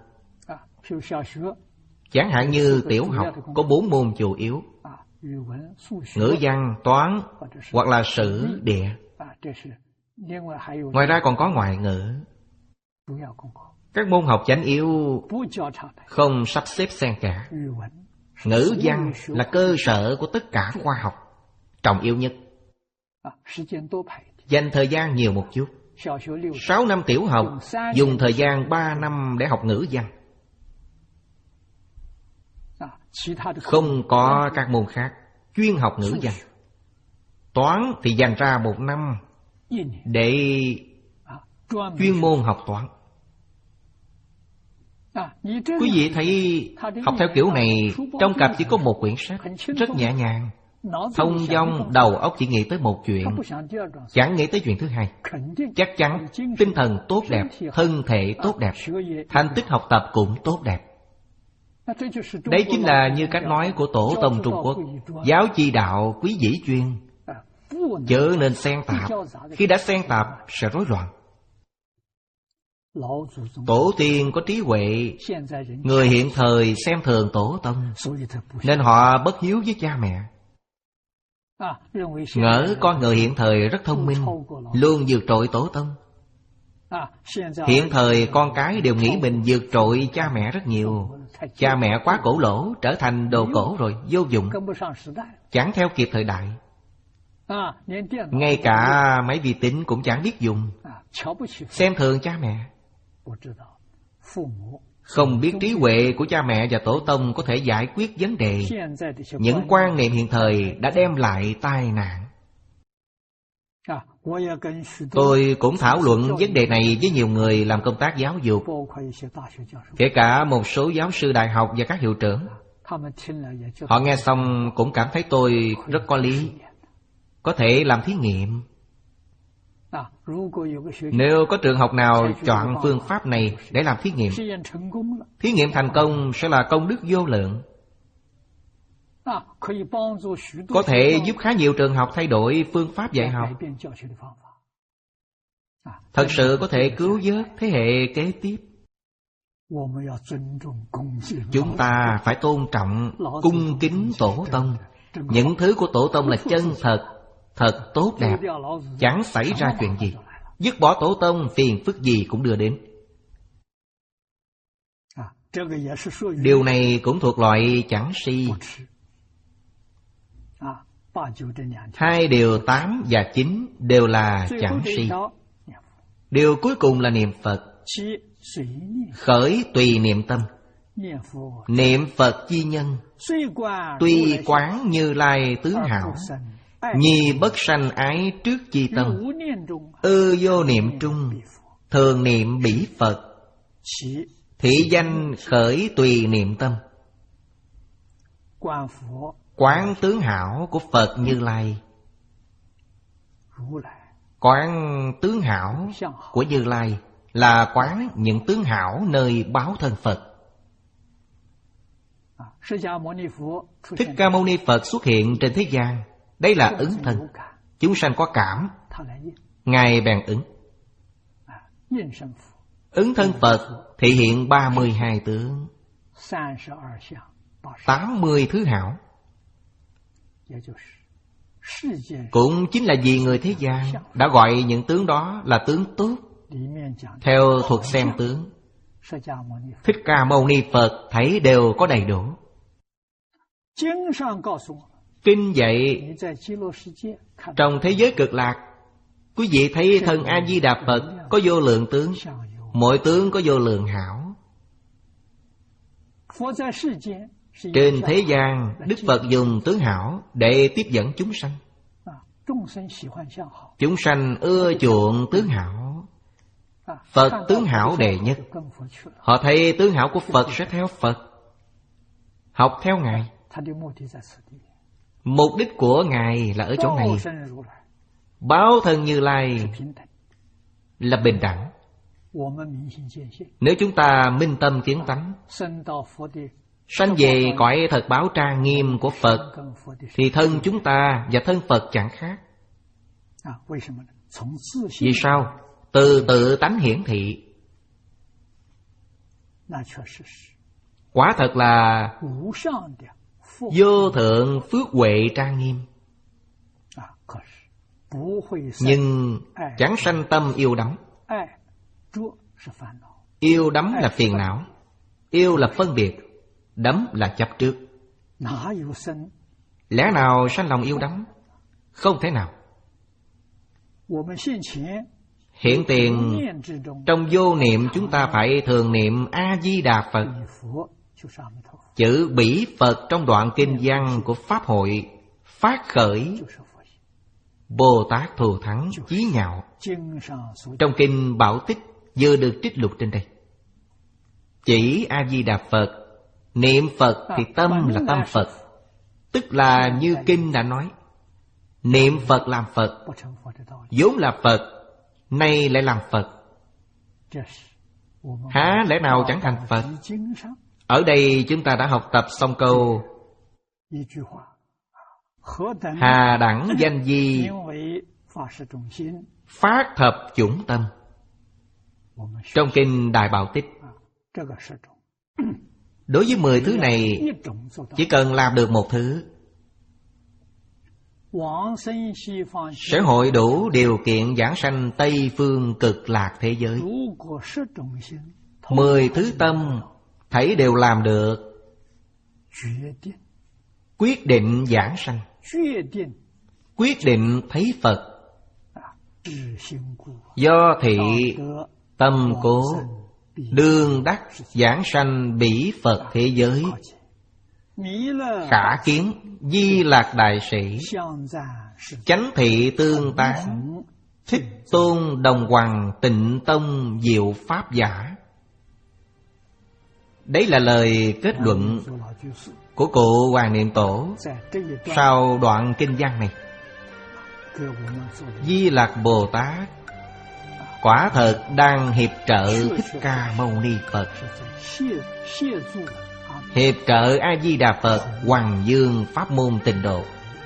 Chẳng hạn như tiểu học có bốn môn chủ yếu: ngữ văn, toán, hoặc là sử, địa. Ngoài ra còn có ngoại ngữ. Các môn học chánh yếu không sắp xếp xen kẽ. Ngữ văn là cơ sở của tất cả khoa học, trọng yếu nhất. Dành thời gian nhiều một chút. Sáu năm tiểu học dùng thời gian ba năm để học ngữ văn. Không có các môn khác chuyên học ngữ văn. Toán thì dành ra một năm để chuyên môn học toán. Quý vị thấy học theo kiểu này, trong cặp chỉ có một quyển sách, rất nhẹ nhàng, thông dong, đầu óc chỉ nghĩ tới một chuyện, chẳng nghĩ tới chuyện thứ hai. Chắc chắn tinh thần tốt đẹp, thân thể tốt đẹp, thành tích học tập cũng tốt đẹp. Đấy chính là như cách nói của Tổ Tông Trung Quốc: giáo chi đạo quý dĩ chuyên, chớ nên xen tạp. Khi đã xen tạp sẽ rối loạn. Tổ tiên có trí huệ, người hiện thời xem thường Tổ Tông, nên họ bất hiếu với cha mẹ. Ngỡ con người hiện thời rất thông minh, luôn vượt trội Tổ Tông. Hiện thời con cái đều nghĩ mình vượt trội cha mẹ rất nhiều. Cha mẹ quá cổ lỗ, trở thành đồ cổ rồi, vô dụng, chẳng theo kịp thời đại. Ngay cả máy vi tính cũng chẳng biết dùng, xem thường cha mẹ. Không biết trí huệ của cha mẹ và Tổ Tông có thể giải quyết vấn đề. Những quan niệm hiện thời đã đem lại tai nạn. Tôi cũng thảo luận vấn đề này với nhiều người làm công tác giáo dục, kể cả một số giáo sư đại học và các hiệu trưởng. Họ nghe xong cũng cảm thấy tôi rất có lý, có thể làm thí nghiệm. Nếu có trường học nào chọn phương pháp này để làm thí nghiệm, thí nghiệm thành công sẽ là công đức vô lượng, có thể giúp khá nhiều trường học thay đổi phương pháp dạy học. Thật sự có thể cứu vớt thế hệ kế tiếp. Chúng ta phải tôn trọng, cung kính Tổ Tông. Những thứ của Tổ Tông là chân thật, thật tốt đẹp, chẳng xảy ra chuyện gì. Dứt bỏ Tổ Tông, phiền phức gì cũng đưa đến. Điều này cũng thuộc loại chẳng si. Hai điều tám và chín đều là chẳng si. Điều cuối cùng là niệm Phật. Khởi tùy niệm tâm. Niệm Phật chi nhân, tuy quán Như Lai tướng hảo, nhi bất sanh ái trước chi tâm, ư vô niệm trung, thường niệm bỉ Phật, thị danh khởi tùy niệm tâm. Quán tướng hảo của Phật Như Lai, quán tướng hảo của Như Lai là quán những tướng hảo nơi báo thân Phật. Thích Ca Mâu Ni Phật xuất hiện trên thế gian, đây là ứng thân. Chúng sanh có cảm, Ngài bèn ứng. Ứng thân Phật thể hiện ba mươi hai tướng, tám mươi thứ hảo. Cũng chính là vì người thế gian đã gọi những tướng đó là tướng tốt. Theo thuật xem tướng, Thích Ca Mâu Ni Phật thấy đều có đầy đủ. Kinh dạy trong thế giới cực lạc, quý vị thấy thân A Di Đà Phật có vô lượng tướng, mỗi tướng có vô lượng hảo. Trên thế gian, Đức Phật dùng tướng hảo để tiếp dẫn chúng sanh. Chúng sanh ưa chuộng tướng hảo, Phật tướng hảo đệ nhất. Họ thấy tướng hảo của Phật sẽ theo Phật, học theo Ngài. Mục đích của Ngài là ở chỗ này. Báo thân Như Lai là bình đẳng. Nếu chúng ta minh tâm kiến tánh, sanh về cõi thật báo trang nghiêm của Phật, thì thân chúng ta và thân Phật chẳng khác. Vì sao? Từ tự tánh hiển thị. Quả thật là vô thượng phước huệ trang nghiêm. Nhưng chẳng sanh tâm yêu đắm. Yêu đắm là phiền não, yêu là phân biệt, đắm là chấp trước. Lẽ nào sanh lòng yêu đắm? Không thể nào. Hiện tiền trong vô niệm chúng ta phải thường niệm A Di Đà Phật. Chữ bỉ Phật trong đoạn kinh văn của Pháp hội phát khởi Bồ Tát thù thắng chí nhạo. Trong kinh Bảo Tích vừa được trích lục trên đây. Chỉ A Di Đà Phật, niệm Phật thì tâm là tâm Phật, tức là như kinh đã nói, niệm Phật làm Phật, vốn là Phật, nay lại làm Phật. Há lẽ nào chẳng thành Phật? Ở đây chúng ta đã học tập xong câu hà đẳng danh di, phát thập chủng tâm, trong kinh Đại Bảo Tích. Đối với mười thứ này, chỉ cần làm được một thứ, sẽ hội đủ điều kiện giảng sanh Tây Phương Cực Lạc thế giới. Mười thứ tâm thấy đều làm được, quyết định giảng sanh, quyết định thấy Phật. Do thị tâm cố, đương đắc giảng sanh bỉ Phật thế giới. Khả kiến Di Lạc Đại Sĩ, chánh thị tương tán, Thích Tôn Đồng Hoàng Tịnh Tông Diệu Pháp Giả. Đấy là lời kết luận của cụ Hoàng Niệm Tổ sau đoạn kinh văn này. Di Lạc Bồ Tát quả thật đang hiệp trợ Thích Ca Mâu Ni Phật, hiệp trợ A Di Đà Phật hoằng dương pháp môn tịnh độ.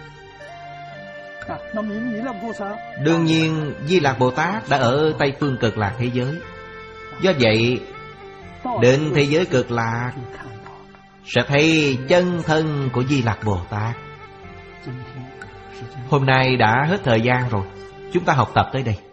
Đương nhiên Di Lạc Bồ Tát đã ở Tây Phương Cực Lạc thế giới. Do vậy đến thế giới Cực Lạc sẽ thấy chân thân của Di Lạc Bồ Tát. Hôm nay đã hết thời gian rồi, chúng ta học tập tới đây.